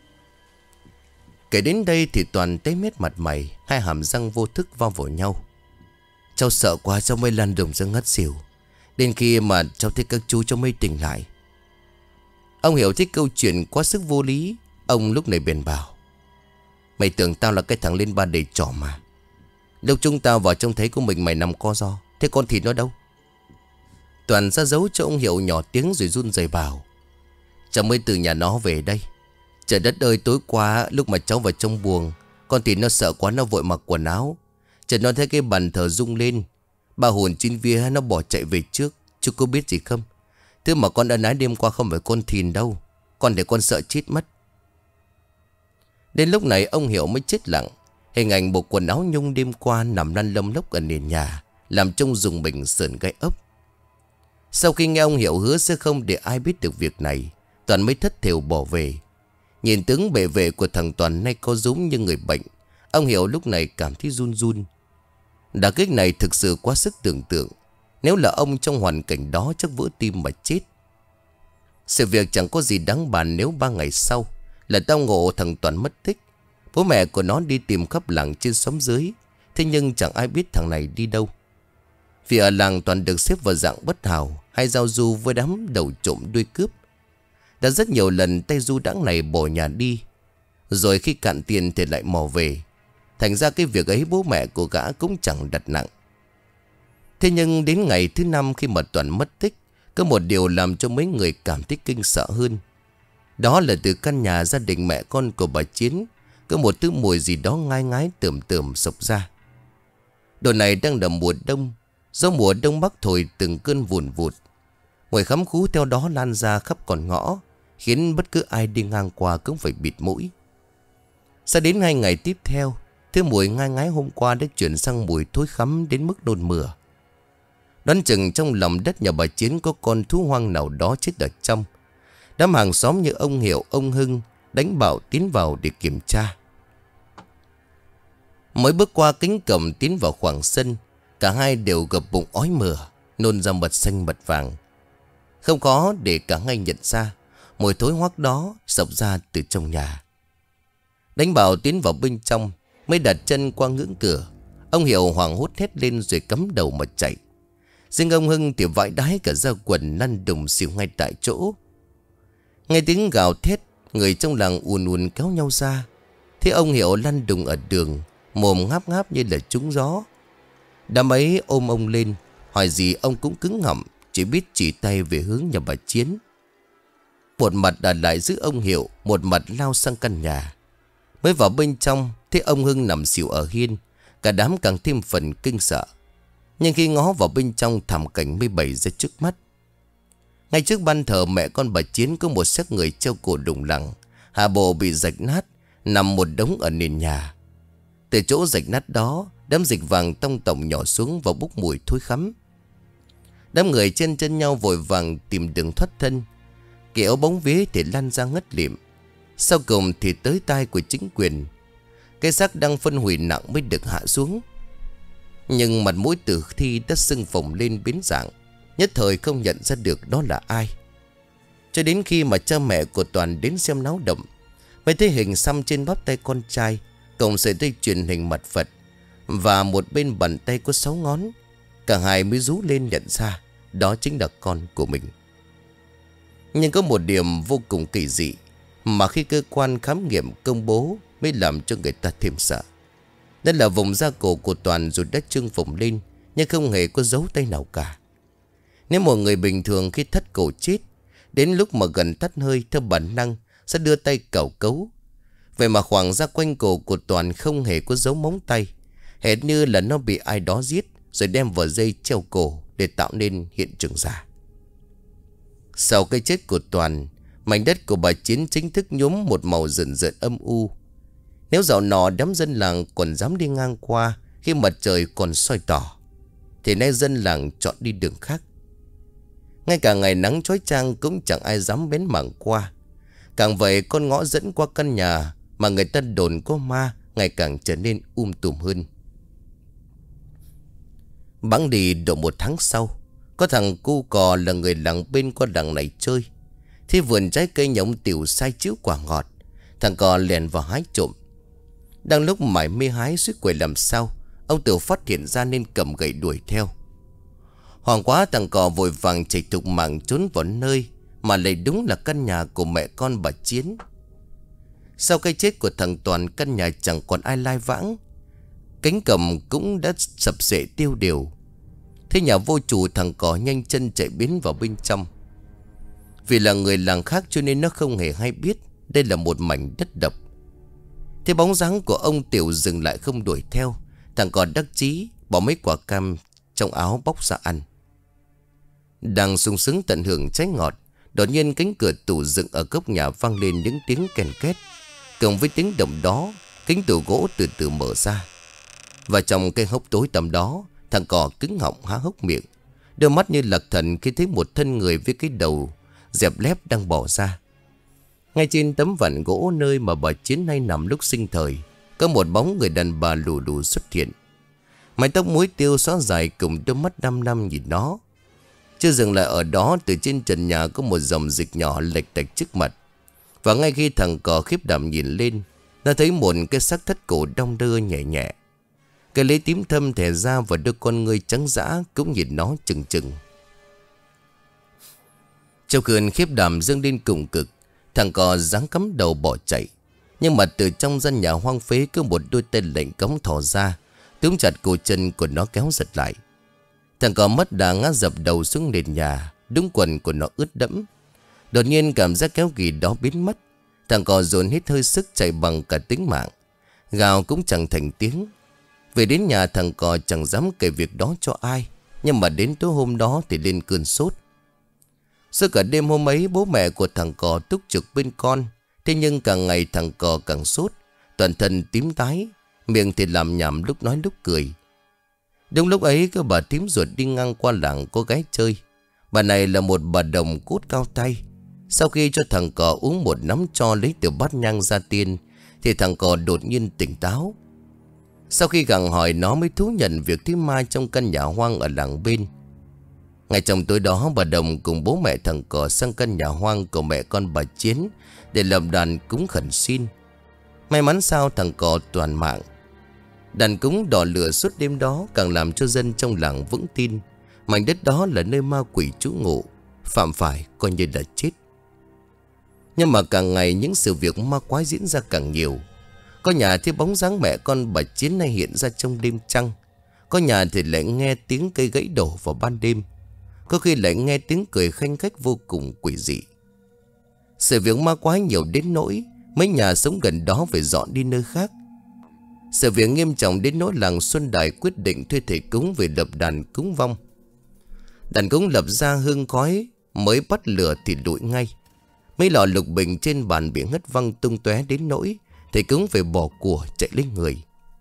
Kể đến đây thì Toàn tái mét mặt mày, hai hàm răng vô thức va vào nhau. Cháu sợ quá, cháu mới lăn đùng ra ngất xỉu. Đến khi mà cháu thấy các chú cháu mới tỉnh lại. Ông hiểu thích câu chuyện quá sức vô lý. Ông lúc này bèn bảo: mày tưởng tao là cái thằng lên ba đầy trò mà. Lúc chúng tao vào trông thấy của mình mày nằm co ro, thế con thịt nó đâu? Toàn ra dấu cho ông Hiệu nhỏ tiếng rồi run rẩy bảo: cháu mới từ nhà nó về đây. Trời đất ơi, tối qua lúc mà cháu vào trong buồng, con thịt nó sợ quá, nó vội mặc quần áo. Chợt nó thấy cái bàn thờ rung lên. Ba hồn chín vía nó bỏ chạy về trước. Chú có biết gì không? Thứ mà con đã nói đêm qua không phải con thìn đâu. Con để con sợ chết mất. Đến lúc này ông Hiệu mới chết lặng. Hình ảnh bộ quần áo nhung đêm qua nằm lăn lông lốc ở nền nhà, làm trông rùng mình sởn gai ốc. Sau khi nghe ông Hiệu hứa sẽ không để ai biết được việc này, Toàn mới thất thểu bỏ về. Nhìn tướng bề vệ của thằng Toàn nay có giống như người bệnh, ông Hiệu lúc này cảm thấy run run. Đả kích này thực sự quá sức tưởng tượng. Nếu là ông trong hoàn cảnh đó chắc vỡ tim mà chết. Sự việc chẳng có gì đáng bàn nếu ba ngày sau là tao ngộ thằng Toàn mất tích. Bố mẹ của nó đi tìm khắp làng trên xóm dưới, thế nhưng chẳng ai biết thằng này đi đâu. Vì ở làng Toàn được xếp vào dạng bất hảo, hay giao du với đám đầu trộm đuôi cướp. Đã rất nhiều lần tay du đãng này bỏ nhà đi, rồi khi cạn tiền thì lại mò về. Thành ra cái việc ấy bố mẹ của gã cũng chẳng đặt nặng. Thế nhưng đến ngày thứ năm khi mà Toàn mất tích, có một điều làm cho mấy người cảm thấy kinh sợ hơn. Đó là từ căn nhà gia đình mẹ con của bà Chiến, có một thứ mùi gì đó ngai ngái tởm tởm sộc ra. Đồ này đang là mùa đông, do mùa đông bắc thổi từng cơn vùn vụt. Mùi khắm khú theo đó lan ra khắp con ngõ, khiến bất cứ ai đi ngang qua cũng phải bịt mũi. Sau đến hai ngày tiếp theo, thứ mùi ngai ngái hôm qua đã chuyển sang mùi thối khắm đến mức nôn mửa. Đoán chừng trong lòng đất nhà bà Chiến có con thú hoang nào đó chết ở trong. Đám hàng xóm như ông Hiệu, ông Hưng đánh bảo tiến vào để kiểm tra. Mới bước qua cánh cổng tiến vào khoảng sân, cả hai đều gập bụng ói mửa, nôn ra mật xanh mật vàng. Không có để cả hai nhận ra mùi thối hoắc đó sộc ra từ trong nhà. Đánh bảo tiến vào bên trong, mới đặt chân qua ngưỡng cửa. Ông Hiệu hoảng hốt hét lên rồi cắm đầu mà chạy. Riêng ông Hưng thì vãi đái cả ra quần, lăn đùng xỉu ngay tại chỗ. Nghe tiếng gào thét, người trong làng ùn ùn kéo nhau ra. Thế ông Hiệu lăn đùng ở đường, mồm ngáp ngáp như là trúng gió. Đám ấy ôm ông lên, hỏi gì ông cũng cứng họng, chỉ biết chỉ tay về hướng nhà bà Chiến. Một mặt đã lại giữ ông Hiệu, một mặt lao sang căn nhà. Mới vào bên trong, thấy ông Hưng nằm xỉu ở hiên. Cả đám càng thêm phần kinh sợ. Nhưng khi ngó vào bên trong, thảm cảnh mới bày ra trước mắt. Ngay trước ban thờ mẹ con bà Chiến có một xác người treo cổ đùng lẳng, hạ bộ bị rạch nát, nằm một đống ở nền nhà. Từ chỗ rạch nát đó, đám dịch vàng tông tổng nhỏ xuống và bốc mùi thối khắm. Đám người trên chân nhau vội vàng tìm đường thoát thân. Kéo bóng vía thì lăn ra ngất lịm. Sau cùng thì tới tai của chính quyền. Cái xác đang phân hủy nặng mới được hạ xuống. Nhưng mặt mũi tử thi đã sưng phồng lên biến dạng, nhất thời không nhận ra được đó là ai. Cho đến khi mà cha mẹ của Toàn đến xem náo động, mới thấy hình xăm trên bắp tay con trai, cộng sợi dây chuyền hình mặt Phật, và một bên bàn tay có sáu ngón. Cả hai mới rú lên nhận ra đó chính là con của mình. Nhưng có một điểm vô cùng kỳ dị mà khi cơ quan khám nghiệm công bố mới làm cho người ta thêm sợ. Đó là vùng da cổ của Toàn dù đã trương phồng lên, nhưng không hề có dấu tay nào cả. Nếu một người bình thường khi thắt cổ chết, đến lúc mà gần tắt hơi theo bản năng sẽ đưa tay cào cấu. Vậy mà khoảng da quanh cổ của Toàn không hề có dấu móng tay, hệt như là nó bị ai đó giết rồi đem vào dây treo cổ để tạo nên hiện trường giả. Sau cái chết của Toàn, mảnh đất của bà Chiến chính thức nhuốm một màu rợn rợn âm u. Nếu dạo nọ đám dân làng còn dám đi ngang qua khi mặt trời còn soi tỏ, thì nay dân làng chọn đi đường khác. Ngay cả ngày nắng chói chang cũng chẳng ai dám bén mảng qua. Càng vậy, con ngõ dẫn qua căn nhà mà người ta đồn có ma ngày càng trở nên um tùm hơn. Bẵng đi độ một tháng sau, có thằng cu cò là người làng bên qua đằng này chơi. Thì vườn trái cây nhà ông Tiểu sai chiếu quả ngọt, thằng cò lèn vào hái trộm. Đang lúc mải mê hái suýt quẩy làm sao, ông Tiểu phát hiện ra nên cầm gậy đuổi theo. Hoảng quá, thằng cò vội vàng chạy thục mạng trốn vào nơi mà lại đúng là căn nhà của mẹ con bà Chiến. Sau cái chết của thằng Toàn, căn nhà chẳng còn ai lai vãng, cánh cổng cũng đã sập xệ tiêu đều. Thế nhà vô chủ, thằng cò nhanh chân chạy biến vào bên trong. Vì là người làng khác cho nên nó không hề hay biết đây là một mảnh đất độc. Thế bóng dáng của ông Tiểu dừng lại không đuổi theo, thằng cò đắc chí bỏ mấy quả cam trong áo bóc ra ăn. Đang sung sướng tận hưởng trái ngọt, đột nhiên cánh cửa tủ dựng ở góc nhà vang lên những tiếng kèn két. Cộng với tiếng động đó, cánh tủ gỗ từ từ mở ra. Và trong cái hốc tối tăm đó, thằng cò cứng họng há hốc miệng, đôi mắt như lạc thần khi thấy một thân người với cái đầu dẹp lép đang bỏ ra. Ngay trên tấm ván gỗ nơi mà bà Chiến nay nằm lúc sinh thời, có một bóng người đàn bà lù lù xuất hiện. Mái tóc muối tiêu xõa dài cùng đôi mắt năm năm nhìn nó. Chưa dừng lại ở đó, từ trên trần nhà có một dòng dịch nhỏ lệch tạch trước mặt. Và ngay khi thằng cò khiếp đảm nhìn lên, nó thấy một cái xác thất cổ đong đưa nhẹ nhẹ. Cái lấy tím thâm thẻ ra và đôi con ngươi trắng dã cũng nhìn nó chừng chừng. Trong cơn khiếp đảm dâng lên cùng cực, thằng cò giáng cắm đầu bỏ chạy. Nhưng mà từ trong gian nhà hoang phế có một đôi tay lạnh cống thò ra, túm chặt cổ chân của nó kéo giật lại. Thằng cò mất đà ngã dập đầu xuống nền nhà, đúng quần của nó ướt đẫm. Đột nhiên cảm giác kéo ghì đó biến mất. Thằng cò dồn hết hơi sức chạy bằng cả tính mạng, gào cũng chẳng thành tiếng. Về đến nhà, thằng cò chẳng dám kể việc đó cho ai. Nhưng mà đến tối hôm đó thì lên cơn sốt. Suốt cả đêm hôm ấy, bố mẹ của thằng cò túc trực bên con. Thế nhưng càng ngày thằng cò càng sốt, toàn thân tím tái, miệng thì làm nhảm lúc nói lúc cười. Đúng lúc ấy, có bà thím ruột đi ngang qua làng có gái chơi. Bà này là một bà đồng cốt cao tay. Sau khi cho thằng cò uống một nắm tro lấy từ bát nhang ra tiên, thì thằng cò đột nhiên tỉnh táo. Sau khi gặng hỏi, nó mới thú nhận việc thấy ma trong căn nhà hoang ở làng bên. Ngay trong tối đó, bà đồng cùng bố mẹ thằng cò sang căn nhà hoang của mẹ con bà Chiến để làm đàn cúng khẩn xin. May mắn sao thằng cò toàn mạng. Đàn cúng đỏ lửa suốt đêm đó càng làm cho dân trong làng vững tin mảnh đất đó là nơi ma quỷ trú ngụ, phạm phải coi như là chết. Nhưng mà càng ngày những sự việc ma quái diễn ra càng nhiều. Có nhà thì bóng dáng mẹ con bà Chiến này hiện ra trong đêm trăng. Có nhà thì lại nghe tiếng cây gãy đổ vào ban đêm. có khi lại nghe tiếng cười khanh khách vô cùng quỷ dị. Sự việc ma quái nhiều đến nỗi mấy nhà sống gần đó phải dọn đi nơi khác. Sự việc nghiêm trọng đến nỗi làng Xuân Đài quyết định thuê thầy cúng về lập đàn cúng vong. Đàn cúng lập ra hương khói, mới bắt lửa thì lụi ngay. Mấy lọ lục bình trên bàn bị ngất văng tung tóe đến nỗi thầy cúng phải bỏ của chạy lấy người.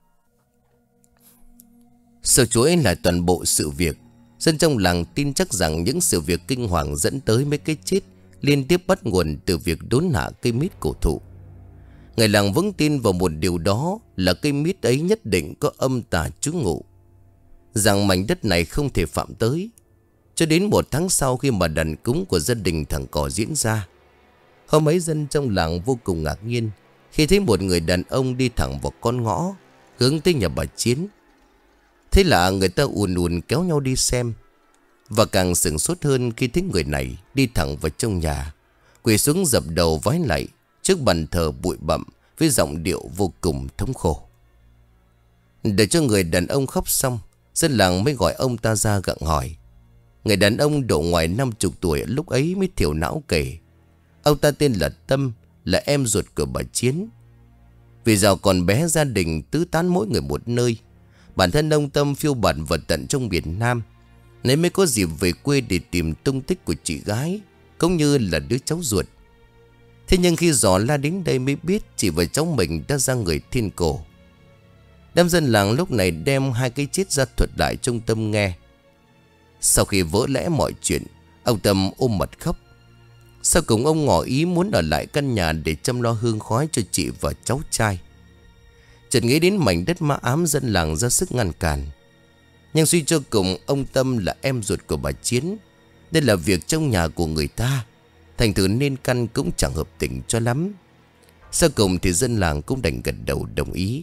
Sơ chuỗi là toàn bộ sự việc. Dân trong làng tin chắc rằng những sự việc kinh hoàng dẫn tới mấy cái chết liên tiếp bắt nguồn từ việc đốn hạ cây mít cổ thụ. Người làng vững tin vào một điều đó là cây mít ấy nhất định có âm tà trú ngụ, rằng mảnh đất này không thể phạm tới. Cho đến một tháng sau, khi mà đàn cúng của gia đình thằng Cò diễn ra, hôm ấy dân trong làng vô cùng ngạc nhiên khi thấy một người đàn ông đi thẳng vào con ngõ hướng tới nhà bà Chiến. Thế là người ta ùn ùn kéo nhau đi xem, và càng sửng sốt hơn khi thấy người này đi thẳng vào trong nhà, quỳ xuống dập đầu vái lạy trước bàn thờ bụi bặm với giọng điệu vô cùng thống khổ. Để cho người đàn ông khóc xong, dân làng mới gọi ông ta ra gặng hỏi. Người đàn ông độ ngoài năm chục tuổi lúc ấy mới thiểu não kể. Ông ta tên là Tâm, là em ruột của bà Chiến. Vì giàu còn bé, gia đình tứ tán mỗi người một nơi. Bản thân ông Tâm phiêu bạt vào tận trong miền Nam, nên mới có dịp về quê để tìm tung tích của chị gái, cũng như là đứa cháu ruột. Thế nhưng khi dò la đến đây mới biết chị và cháu mình đã ra người thiên cổ. Đám dân làng lúc này đem hai cái chết ra thuật lại cho ông Tâm nghe. Sau khi vỡ lẽ mọi chuyện, ông Tâm ôm mặt khóc. Sau cùng ông ngỏ ý muốn ở lại căn nhà để chăm lo hương khói cho chị và cháu trai. Chợt nghĩ đến mảnh đất ma ám, dân làng ra sức ngăn cản. Nhưng suy cho cùng, ông Tâm là em ruột của bà Chiến, đây là việc trong nhà của người ta, thành thử nên căn cũng chẳng hợp tình cho lắm. Sau cùng thì dân làng cũng đành gật đầu đồng ý.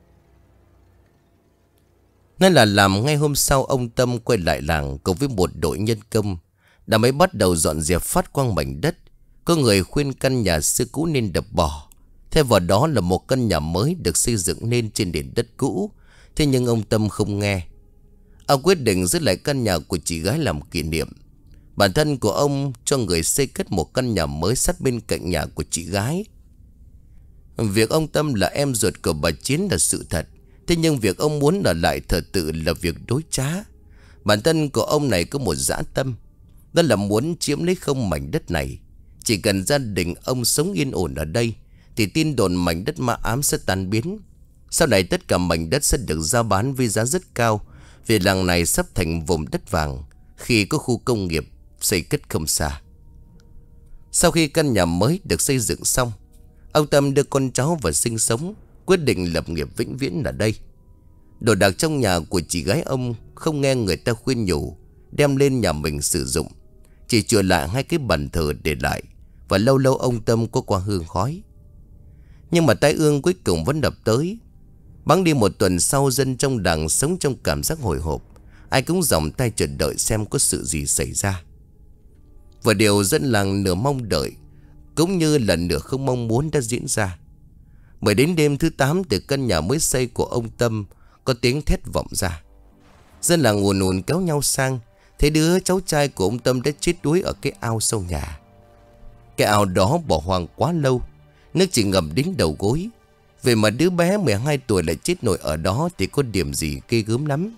Nên là làm ngay hôm sau, ông Tâm quay lại làng cùng với một đội nhân công đã mới bắt đầu dọn dẹp phát quang mảnh đất. Có người khuyên căn nhà xưa cũ nên đập bỏ, thay vào đó là một căn nhà mới được xây dựng nên trên nền đất cũ. Thế nhưng ông Tâm không nghe. Ông quyết định giữ lại căn nhà của chị gái làm kỷ niệm. Bản thân của ông cho người xây cất một căn nhà mới sát bên cạnh nhà của chị gái. Việc ông Tâm là em ruột của bà Chiến là sự thật. Thế nhưng việc ông muốn ở lại thờ tự là việc dối trá. Bản thân của ông này có một dã tâm, đó là muốn chiếm lấy không mảnh đất này. Chỉ cần gia đình ông sống yên ổn ở đây thì tin đồn mảnh đất ma ám sẽ tan biến. Sau này tất cả mảnh đất sẽ được giao bán với giá rất cao, vì làng này sắp thành vùng đất vàng khi có khu công nghiệp xây cất không xa. Sau khi căn nhà mới được xây dựng xong, ông Tâm đưa con cháu vào sinh sống, quyết định lập nghiệp vĩnh viễn ở đây. Đồ đạc trong nhà của chị gái ông không nghe người ta khuyên nhủ, đem lên nhà mình sử dụng. Chỉ chừa lại hai cái bàn thờ để lại, và lâu lâu ông Tâm có qua hương khói. Nhưng mà tai ương cuối cùng vẫn đập tới. Bẵng đi một tuần sau, dân trong làng sống trong cảm giác hồi hộp. Ai cũng dòng tay chờ đợi xem có sự gì xảy ra. Và điều dân làng nửa mong đợi cũng như là nửa không mong muốn đã diễn ra. Mới đến đêm thứ tám, từ căn nhà mới xây của ông Tâm có tiếng thét vọng ra. Dân làng ùn ùn kéo nhau sang, thấy đứa cháu trai của ông Tâm đã chết đuối ở cái ao sau nhà. Cái ao đó bỏ hoang quá lâu, nước chỉ ngập đến đầu gối. Vậy mà đứa bé mười hai tuổi lại chết nổi ở đó thì có điểm gì ghê gớm lắm.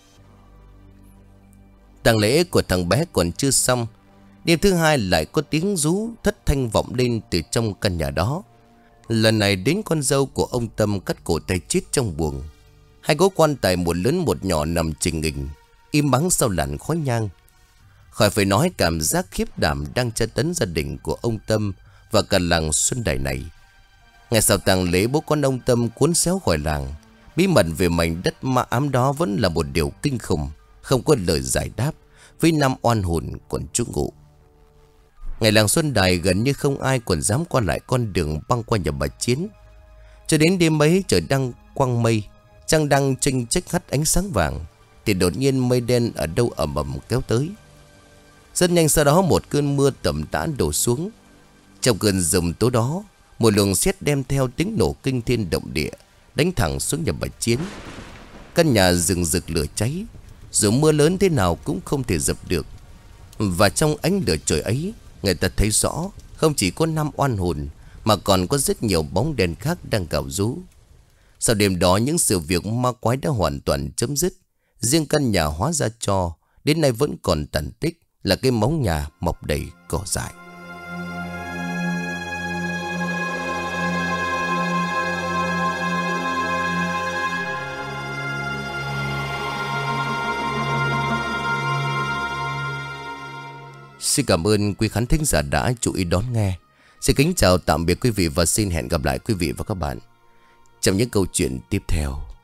Tang lễ của thằng bé còn chưa xong, đêm thứ hai lại có tiếng rú thất thanh vọng lên từ trong căn nhà đó. Lần này đến con dâu của ông Tâm cắt cổ tay chết trong buồng. Hai gỗ quan tài, một lớn một nhỏ, nằm trình hình im ắng sau làn khói nhang. Khỏi phải nói cảm giác khiếp đảm đang tra tấn gia đình của ông Tâm và cả làng Xuân Đài này. Ngày sau tang lễ, bố con ông Tâm cuốn xéo khỏi làng. Bí mật về mảnh đất ma ám đó vẫn là một điều kinh khủng, không có lời giải đáp với năm oan hồn còn trú ngụ. Ngày làng Xuân Đài gần như không ai còn dám qua lại con đường băng qua nhà bà Chiến. Cho đến đêm ấy, trời đang quang mây, trăng đang chênh chếch hắt ánh sáng vàng, thì đột nhiên mây đen ở đâu ầm ầm kéo tới. Rất nhanh sau đó một cơn mưa tầm tã đổ xuống. Trong cơn giông tố đó, một luồng sét đem theo tiếng nổ kinh thiên động địa đánh thẳng xuống nhà bà Chiến. Căn nhà rừng rực lửa cháy, dù mưa lớn thế nào cũng không thể dập được. Và trong ánh lửa trời ấy, người ta thấy rõ không chỉ có năm oan hồn mà còn có rất nhiều bóng đen khác đang gào rú. Sau đêm đó, những sự việc ma quái đã hoàn toàn chấm dứt. Riêng căn nhà hóa ra tro đến nay vẫn còn tàn tích là cái móng nhà mọc đầy cỏ dại. Xin cảm ơn quý khán thính giả đã chú ý đón nghe. Xin kính chào tạm biệt quý vị và xin hẹn gặp lại quý vị và các bạn trong những câu chuyện tiếp theo.